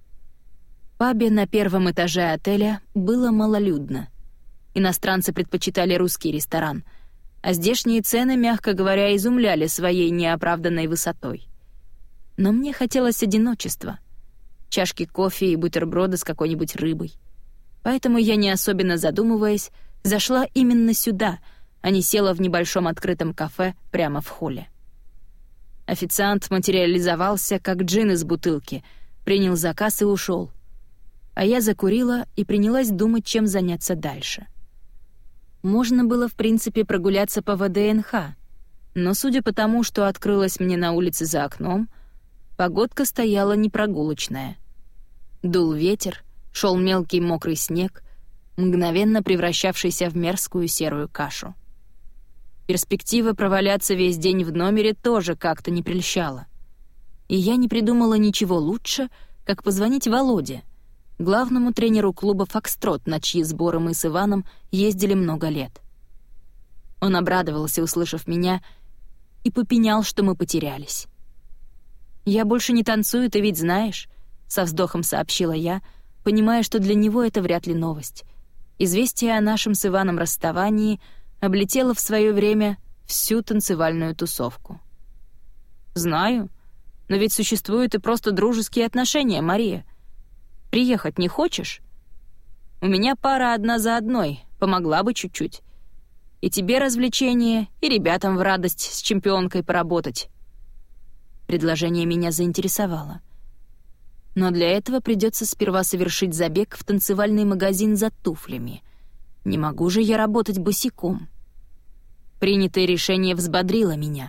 В пабе на первом этаже отеля было малолюдно. Иностранцы предпочитали русский ресторан, а здешние цены, мягко говоря, изумляли своей неоправданной высотой. Но мне хотелось одиночества, чашки кофе и бутерброда с какой-нибудь рыбой. Поэтому я, не особенно задумываясь, зашла именно сюда, а не села в небольшом открытом кафе прямо в холле. Официант материализовался, как джин из бутылки, принял заказ и ушел. А я закурила и принялась думать, чем заняться дальше. Можно было, в принципе, прогуляться по вэ дэ эн ха, но судя по тому, что открылось мне на улице за окном, погодка стояла непрогулочная. Дул ветер, шел мелкий мокрый снег, мгновенно превращавшийся в мерзкую серую кашу. Перспектива проваляться весь день в номере тоже как-то не прельщала. И я не придумала ничего лучше, как позвонить Володе, главному тренеру клуба «Фокстрот», на чьи сборы мы с Иваном ездили много лет. Он обрадовался, услышав меня, и попенял, что мы потерялись. «Я больше не танцую, ты ведь знаешь», — со вздохом сообщила я, понимая, что для него это вряд ли новость. Известие о нашем с Иваном расставании облетело в свое время всю танцевальную тусовку. «Знаю, но ведь существуют и просто дружеские отношения, Мария. Приехать не хочешь? У меня пара одна за одной, помогла бы чуть-чуть. И тебе развлечение, и ребятам в радость с чемпионкой поработать». Предложение меня заинтересовало. Но для этого придется сперва совершить забег в танцевальный магазин за туфлями. Не могу же я работать босиком. Принятое решение взбодрило меня,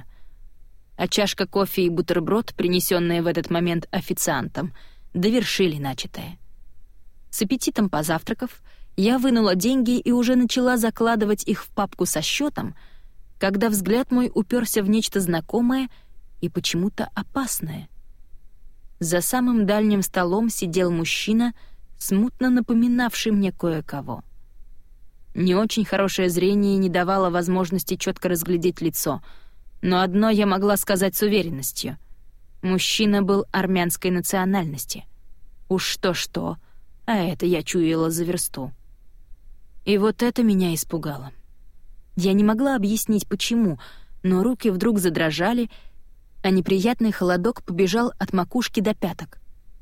а чашка кофе и бутерброд, принесенные в этот момент официантом, довершили начатое. С аппетитом позавтракав, я вынула деньги и уже начала закладывать их в папку со счетом, когда взгляд мой уперся в нечто знакомое и почему-то опасное. За самым дальним столом сидел мужчина, смутно напоминавший мне кое-кого. Не очень хорошее зрение не давало возможности четко разглядеть лицо, но одно я могла сказать с уверенностью. Мужчина был армянской национальности. Уж что-что, а это я чуяла за версту. И вот это меня испугало. Я не могла объяснить, почему, но руки вдруг задрожали, а неприятный холодок побежал от макушки до пяток.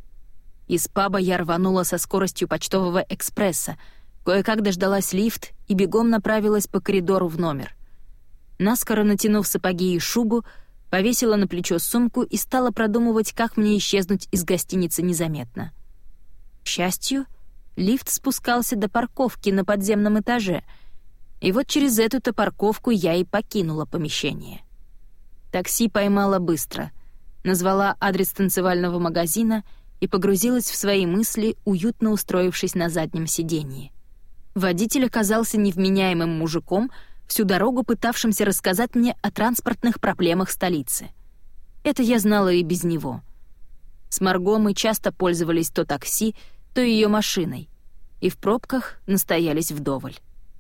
Из паба я рванула со скоростью почтового экспресса, кое-как дождалась лифт и бегом направилась по коридору в номер. Наскоро натянув сапоги и шубу, повесила на плечо сумку и стала продумывать, как мне исчезнуть из гостиницы незаметно. К счастью, лифт спускался до парковки на подземном этаже, и вот через эту-то парковку я и покинула помещение. Такси поймала быстро, назвала адрес танцевального магазина и погрузилась в свои мысли, уютно устроившись на заднем сиденье. Водитель оказался невменяемым мужиком, всю дорогу пытавшимся рассказать мне о транспортных проблемах столицы. Это я знала и без него. С Марго мы часто пользовались то такси, то ее машиной, и в пробках настоялись вдоволь.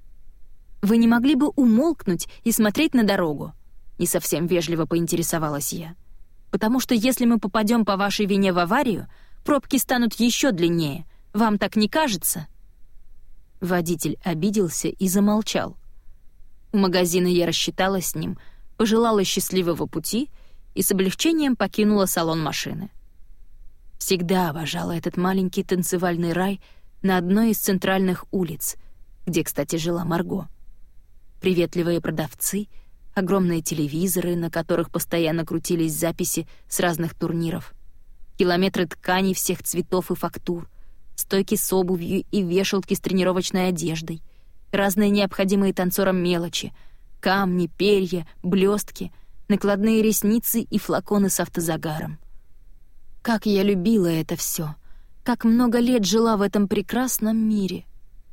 «Вы не могли бы умолкнуть и смотреть на дорогу?» — не совсем вежливо поинтересовалась я. «Потому что если мы попадем по вашей вине в аварию, пробки станут еще длиннее. Вам так не кажется?» Водитель обиделся и замолчал. У магазина я рассчиталась с ним, пожелала счастливого пути и с облегчением покинула салон машины. Всегда обожала этот маленький танцевальный рай на одной из центральных улиц, где, кстати, жила Марго. Приветливые продавцы, огромные телевизоры, на которых постоянно крутились записи с разных турниров, километры тканей всех цветов и фактур, стойки с обувью и вешалки с тренировочной одеждой, разные необходимые танцорам мелочи, камни, перья, блестки, накладные ресницы и флаконы с автозагаром. Как я любила это все, как много лет жила в этом прекрасном мире.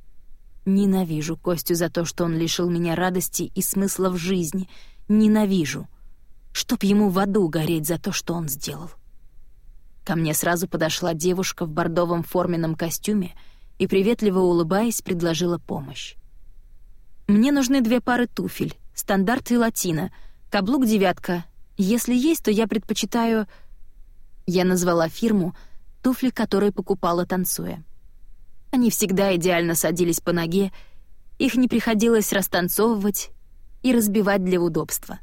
Ненавижу Костю за то, что он лишил меня радости и смысла в жизни. Ненавижу. Чтоб ему в аду гореть за то, что он сделал. Ко мне сразу подошла девушка в бордовом форменном костюме и, приветливо улыбаясь, предложила помощь. «Мне нужны две пары туфель, стандарт и латино, каблук девятка. Если есть, то я предпочитаю...» Я назвала фирму, туфли которые покупала, танцуя. Они всегда идеально садились по ноге, их не приходилось растанцовывать и разбивать для удобства.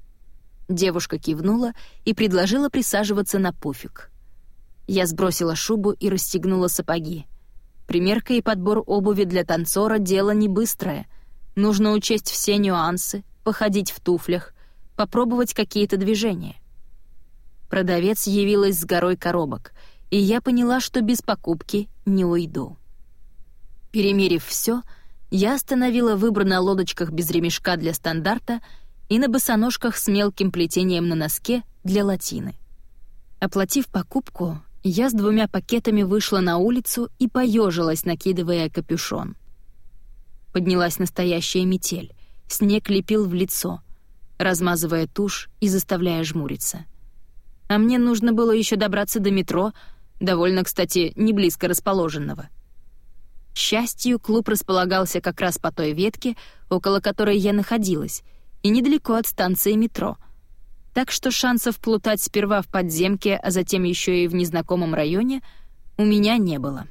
Девушка кивнула и предложила присаживаться на пуфик. Я сбросила шубу и расстегнула сапоги. Примерка и подбор обуви для танцора — дело не быстрое. Нужно учесть все нюансы, походить в туфлях, попробовать какие-то движения. Продавец явилась с горой коробок, и я поняла, что без покупки не уйду. Перемерив все, я остановила выбор на лодочках без ремешка для стандарта и на босоножках с мелким плетением на носке для латины. Оплатив покупку, я с двумя пакетами вышла на улицу и поежилась, накидывая капюшон. Поднялась настоящая метель, снег лепил в лицо, размазывая тушь и заставляя жмуриться. А мне нужно было еще добраться до метро, довольно, кстати, не близко расположенного. К счастью, клуб располагался как раз по той ветке, около которой я находилась, и недалеко от станции метро. Так что шансов плутать сперва в подземке, а затем еще и в незнакомом районе у меня не было.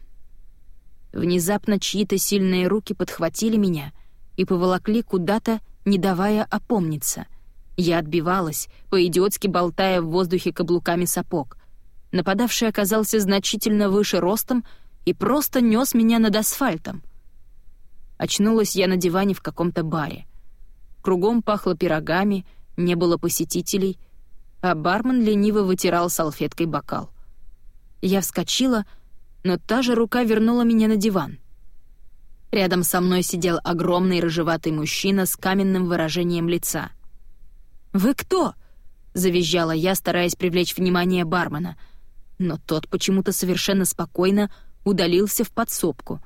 Внезапно чьи-то сильные руки подхватили меня и поволокли куда-то, не давая опомниться. Я отбивалась, по-идиотски болтая в воздухе каблуками сапог. Нападавший оказался значительно выше ростом и просто нес меня над асфальтом. Очнулась я на диване в каком-то баре. Кругом пахло пирогами, не было посетителей, а бармен лениво вытирал салфеткой бокал. Я вскочила, но та же рука вернула меня на диван. Рядом со мной сидел огромный рыжеватый мужчина с каменным выражением лица. «Вы кто?» — завизжала я, стараясь привлечь внимание бармена. Но тот почему-то совершенно спокойно удалился в подсобку.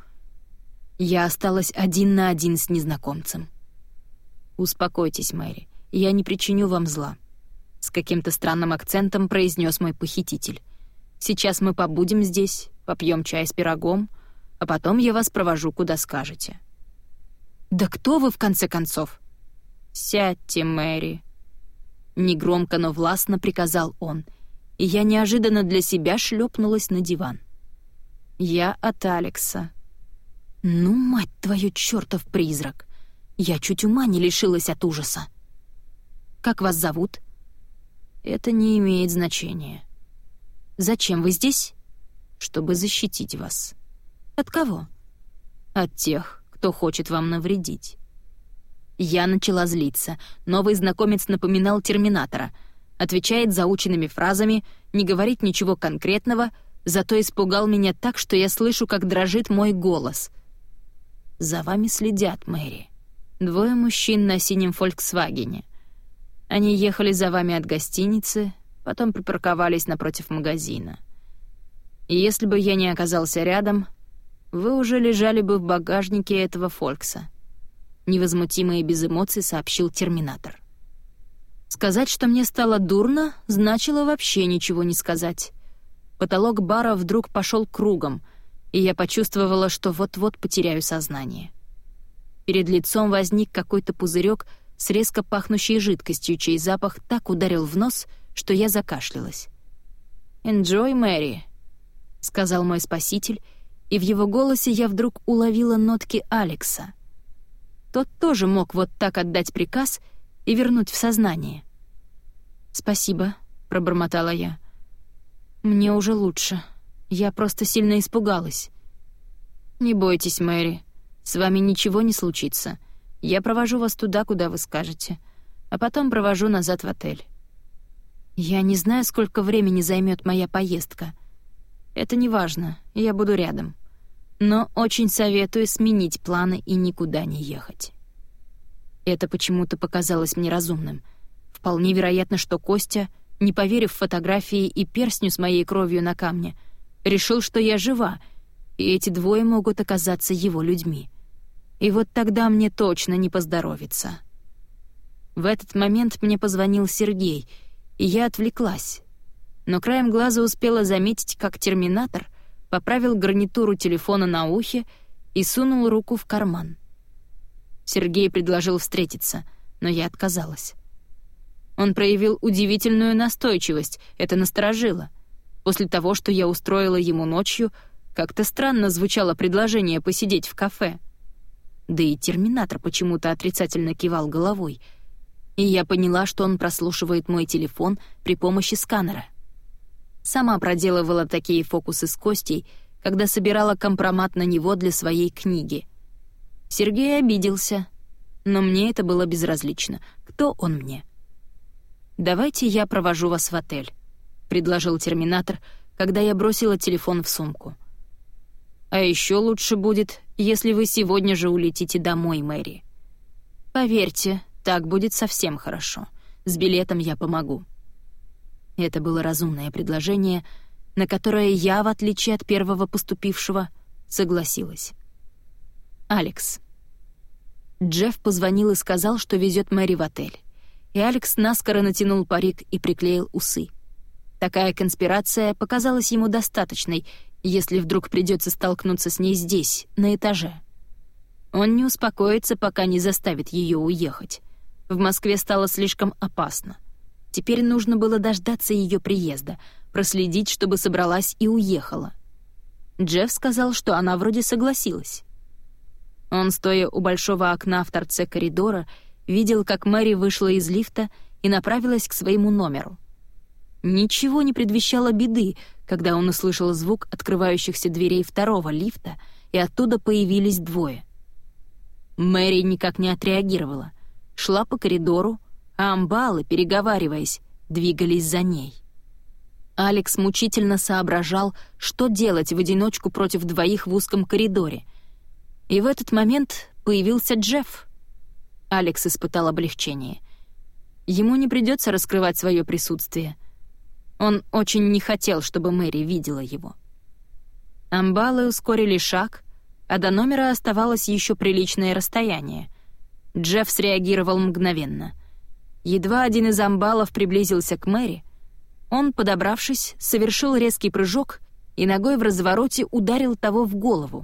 Я осталась один на один с незнакомцем. «Успокойтесь, Мэри, я не причиню вам зла», — с каким-то странным акцентом произнес мой похититель. «Сейчас мы побудем здесь, попьем чай с пирогом, а потом я вас провожу, куда скажете». «Да кто вы, в конце концов?» «Сядьте, Мэри», — негромко, но властно приказал он, и я неожиданно для себя шлепнулась на диван. «Я от Алекса». «Ну, мать твою, чертов призрак! Я чуть ума не лишилась от ужаса». «Как вас зовут?» «Это не имеет значения». «Зачем вы здесь?» «Чтобы защитить вас». «От кого?» «От тех, кто хочет вам навредить». Я начала злиться. Новый знакомец напоминал терминатора. Отвечает заученными фразами, не говорит ничего конкретного, зато испугал меня так, что я слышу, как дрожит мой голос. «За вами следят, Мэри. Двое мужчин на синем «Фольксвагене». Они ехали за вами от гостиницы, потом припарковались напротив магазина. И если бы я не оказался рядом, вы уже лежали бы в багажнике этого «Фолькса», — невозмутимо и без эмоций сообщил терминатор. Сказать, что мне стало дурно, значило вообще ничего не сказать. Потолок бара вдруг пошел кругом, и я почувствовала, что вот-вот потеряю сознание. Перед лицом возник какой-то пузырек с резко пахнущей жидкостью, чей запах так ударил в нос, что я закашлялась. «Enjoy, Мэри», — сказал мой спаситель, и в его голосе я вдруг уловила нотки Алекса. Тот тоже мог вот так отдать приказ и вернуть в сознание. «Спасибо», — пробормотала я. «Мне уже лучше. Я просто сильно испугалась». «Не бойтесь, Мэри. С вами ничего не случится. Я провожу вас туда, куда вы скажете, а потом провожу назад в отель». «Я не знаю, сколько времени займет моя поездка. Это не важно, я буду рядом. Но очень советую сменить планы и никуда не ехать». Это почему-то показалось мне разумным. Вполне вероятно, что Костя, не поверив фотографии и перстню с моей кровью на камне, решил, что я жива, и эти двое могут оказаться его людьми. И вот тогда мне точно не поздоровится. В этот момент мне позвонил Сергей, и я отвлеклась. Но краем глаза успела заметить, как терминатор поправил гарнитуру телефона на ухе и сунул руку в карман. Сергей предложил встретиться, но я отказалась. Он проявил удивительную настойчивость, это насторожило. После того, что я устроила ему ночью, как-то странно звучало предложение посидеть в кафе. Да и терминатор почему-то отрицательно кивал головой, и я поняла, что он прослушивает мой телефон при помощи сканера. Сама проделывала такие фокусы с Костей, когда собирала компромат на него для своей книги. Сергей обиделся, но мне это было безразлично. Кто он мне? «Давайте я провожу вас в отель», — предложил терминатор, когда я бросила телефон в сумку. «А еще лучше будет, если вы сегодня же улетите домой, Мэри. Поверьте, так будет совсем хорошо. С билетом я помогу». Это было разумное предложение, на которое я, в отличие от первого поступившего, согласилась. «Алекс». Джефф позвонил и сказал, что везет Мэри в отель. И Алекс наскоро натянул парик и приклеил усы. Такая конспирация показалась ему достаточной, если вдруг придется столкнуться с ней здесь, на этаже. Он не успокоится, пока не заставит ее уехать. В Москве стало слишком опасно. Теперь нужно было дождаться ее приезда, проследить, чтобы собралась и уехала. Джефф сказал, что она вроде согласилась. Он, стоя у большого окна в торце коридора, видел, как Мэри вышла из лифта и направилась к своему номеру. Ничего не предвещало беды, когда он услышал звук открывающихся дверей второго лифта, и оттуда появились двое. Мэри никак не отреагировала, шла по коридору, а амбалы, переговариваясь, двигались за ней. Алекс мучительно соображал, что делать в одиночку против двоих в узком коридоре. И в этот момент появился Джефф. Алекс испытал облегчение. Ему не придется раскрывать свое присутствие. Он очень не хотел, чтобы Мэри видела его. Амбалы ускорили шаг, а до номера оставалось еще приличное расстояние. Джефф среагировал мгновенно. Едва один из амбалов приблизился к Мэри, он, подобравшись, совершил резкий прыжок и ногой в развороте ударил того в голову.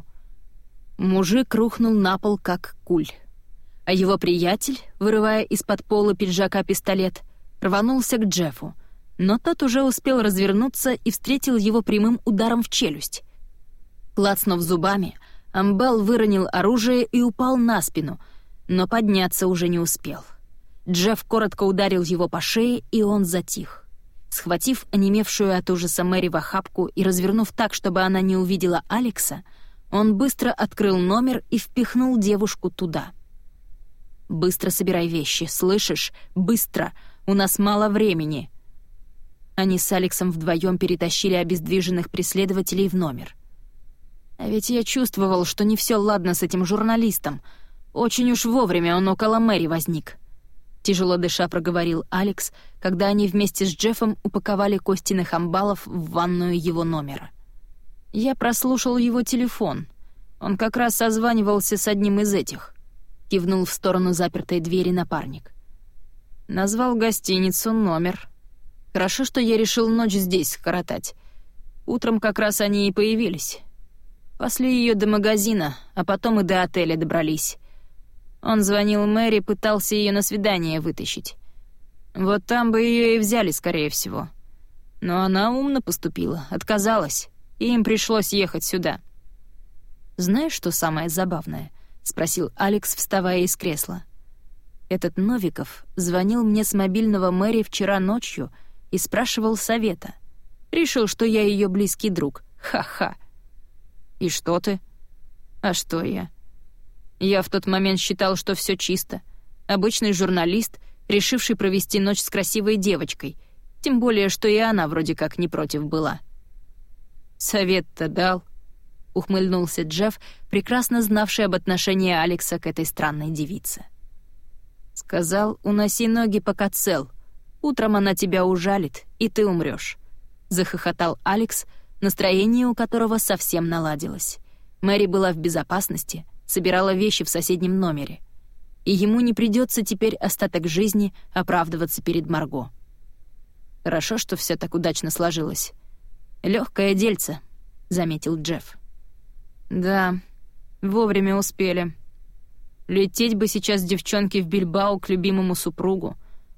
Мужик рухнул на пол, как куль. А его приятель, вырывая из-под пола пиджака пистолет, рванулся к Джеффу, но тот уже успел развернуться и встретил его прямым ударом в челюсть. Клацнув зубами, амбал выронил оружие и упал на спину, но подняться уже не успел. Джефф коротко ударил его по шее, и он затих. Схватив онемевшую от ужаса Мэри в охапку и развернув так, чтобы она не увидела Алекса, он быстро открыл номер и впихнул девушку туда. «Быстро собирай вещи, слышишь? Быстро! У нас мало времени!» Они с Алексом вдвоем перетащили обездвиженных преследователей в номер. А ведь я чувствовал, что не все ладно с этим журналистом. Очень уж вовремя он около Мэри возник. Тяжело дыша проговорил Алекс, когда они вместе с Джеффом упаковали Костиных амбалов в ванную его номера. Я прослушал его телефон. Он как раз созванивался с одним из этих. Кивнул в сторону запертой двери напарник. Назвал гостиницу, номер. Хорошо, что я решил ночь здесь скоротать. Утром как раз они и появились. Пасли ее до магазина, а потом и до отеля добрались. Он звонил Мэри, пытался ее на свидание вытащить. Вот там бы ее и взяли, скорее всего. Но она умно поступила, отказалась, и им пришлось ехать сюда. «Знаешь, что самое забавное?» — спросил Алекс, вставая из кресла. «Этот Новиков звонил мне с мобильного Мэри вчера ночью и спрашивал совета. Решил, что я ее близкий друг. Ха-ха!» «И что ты?» «А что я?» «Я в тот момент считал, что все чисто. Обычный журналист, решивший провести ночь с красивой девочкой. Тем более, что и она вроде как не против была». «Совет-то дал», — ухмыльнулся Джефф, прекрасно знавший об отношении Алекса к этой странной девице. «Сказал, уноси ноги, пока цел. Утром она тебя ужалит, и ты умрёшь», — захохотал Алекс, настроение у которого совсем наладилось. Мэри была в безопасности, собирала вещи в соседнем номере. И ему не придется теперь остаток жизни оправдываться перед Марго. «Хорошо, что все так удачно сложилось. Легкое дельце», — заметил Джефф. «Да, вовремя успели. Лететь бы сейчас девчонке в Бильбао к любимому супругу.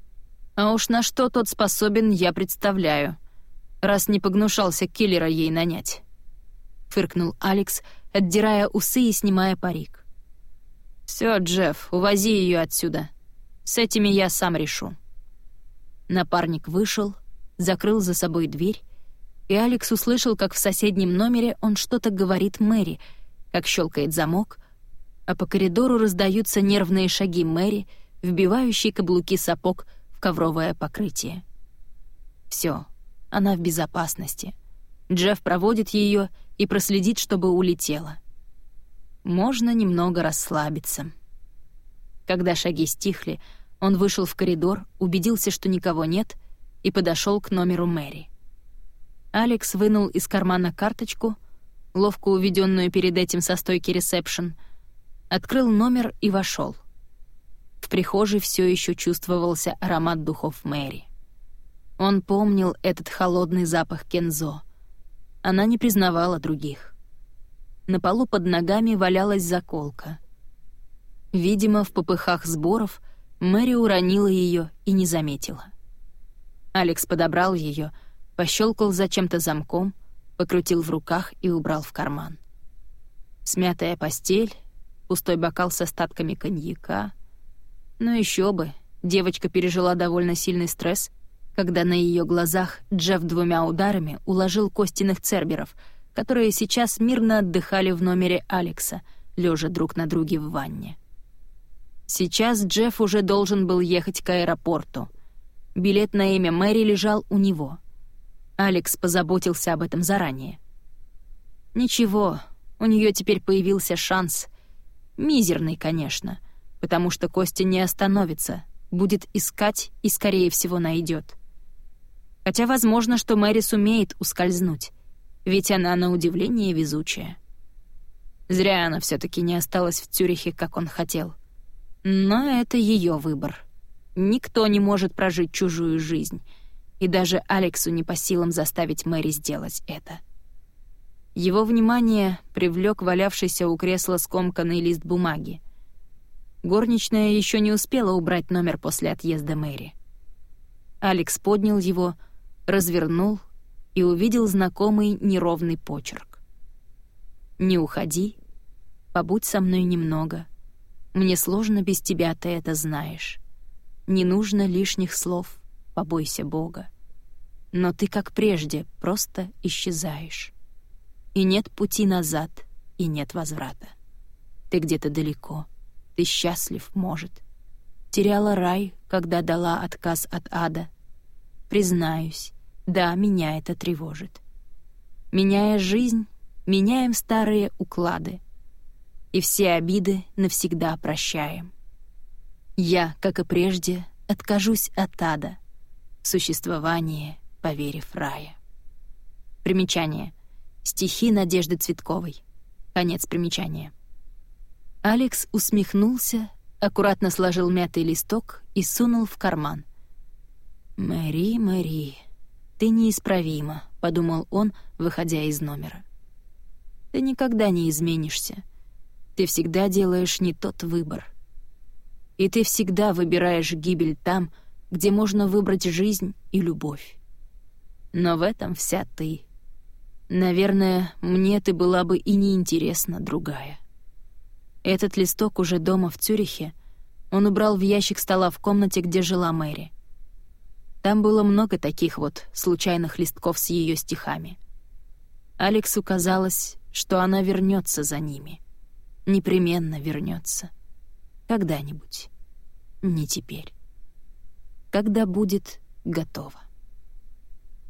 А уж на что тот способен, я представляю, раз не погнушался киллера ей нанять», — фыркнул Алекс, отдирая усы и снимая парик. «Всё, Джефф, увози её отсюда. С этими я сам решу». Напарник вышел, закрыл за собой дверь, и Алекс услышал, как в соседнем номере он что-то говорит Мэри, как щелкает замок, а по коридору раздаются нервные шаги Мэри, вбивающие каблуки сапог в ковровое покрытие. Всё, она в безопасности. Джефф проводит её и проследит, чтобы улетела. Можно немного расслабиться. Когда шаги стихли, он вышел в коридор, убедился, что никого нет, и подошел к номеру Мэри. Алекс вынул из кармана карточку, ловко уведенную перед этим со стойки ресепшн, открыл номер и вошел. В прихожей все еще чувствовался аромат духов Мэри. Он помнил этот холодный запах кензо. Она не признавала других. На полу под ногами валялась заколка. Видимо, в попыхах сборов Мэри уронила ее и не заметила. Алекс подобрал ее, пощелкал зачем-то замком, покрутил в руках и убрал в карман. Смятая постель, пустой бокал с остатками коньяка. Ну еще бы, девочка пережила довольно сильный стресс, когда на ее глазах Джефф двумя ударами уложил Костиных церберов, которые сейчас мирно отдыхали в номере Алекса, лежа друг на друге в ванне. Сейчас Джефф уже должен был ехать к аэропорту. Билет на имя Мэри лежал у него. Алекс позаботился об этом заранее. Ничего, у нее теперь появился шанс, Мизерный, конечно, потому что Костя не остановится, будет искать и, скорее всего, найдет. Хотя возможно, что Мэри сумеет ускользнуть, ведь она, на удивление, везучая. Зря она все-таки не осталась в Цюрихе, как он хотел. Но это ее выбор. Никто не может прожить чужую жизнь, и даже Алексу не по силам заставить Мэри сделать это. Его внимание привлек валявшийся у кресла скомканный лист бумаги. Горничная еще не успела убрать номер после отъезда Мэри. Алекс поднял его, развернул и увидел знакомый неровный почерк. «Не уходи, побудь со мной немного. Мне сложно без тебя, ты это знаешь. Не нужно лишних слов, побойся Бога. Но ты, как прежде, просто исчезаешь. И нет пути назад, и нет возврата. Ты где-то далеко, ты счастлив, может. Теряла рай, когда дала отказ от ада. Признаюсь, да, меня это тревожит. Меняя жизнь, меняем старые уклады. И все обиды навсегда прощаем. Я, как и прежде, откажусь от ада. Существование, поверив рая. Примечание. Стихи Надежды Цветковой. Конец примечания. Алекс усмехнулся, аккуратно сложил мятый листок и сунул в карман. «Мэри, Мэри, ты неисправима», — подумал он, выходя из номера. «Ты никогда не изменишься. Ты всегда делаешь не тот выбор. И ты всегда выбираешь гибель там, где можно выбрать жизнь и любовь. Но в этом вся ты. Наверное, мне ты была бы и неинтересна, другая». Этот листок уже дома в Цюрихе он убрал в ящик стола в комнате, где жила Мэри. Там было много таких вот случайных листков с ее стихами. Алексу казалось, что она вернется за ними. Непременно вернется. Когда-нибудь. Не теперь. Когда будет готово.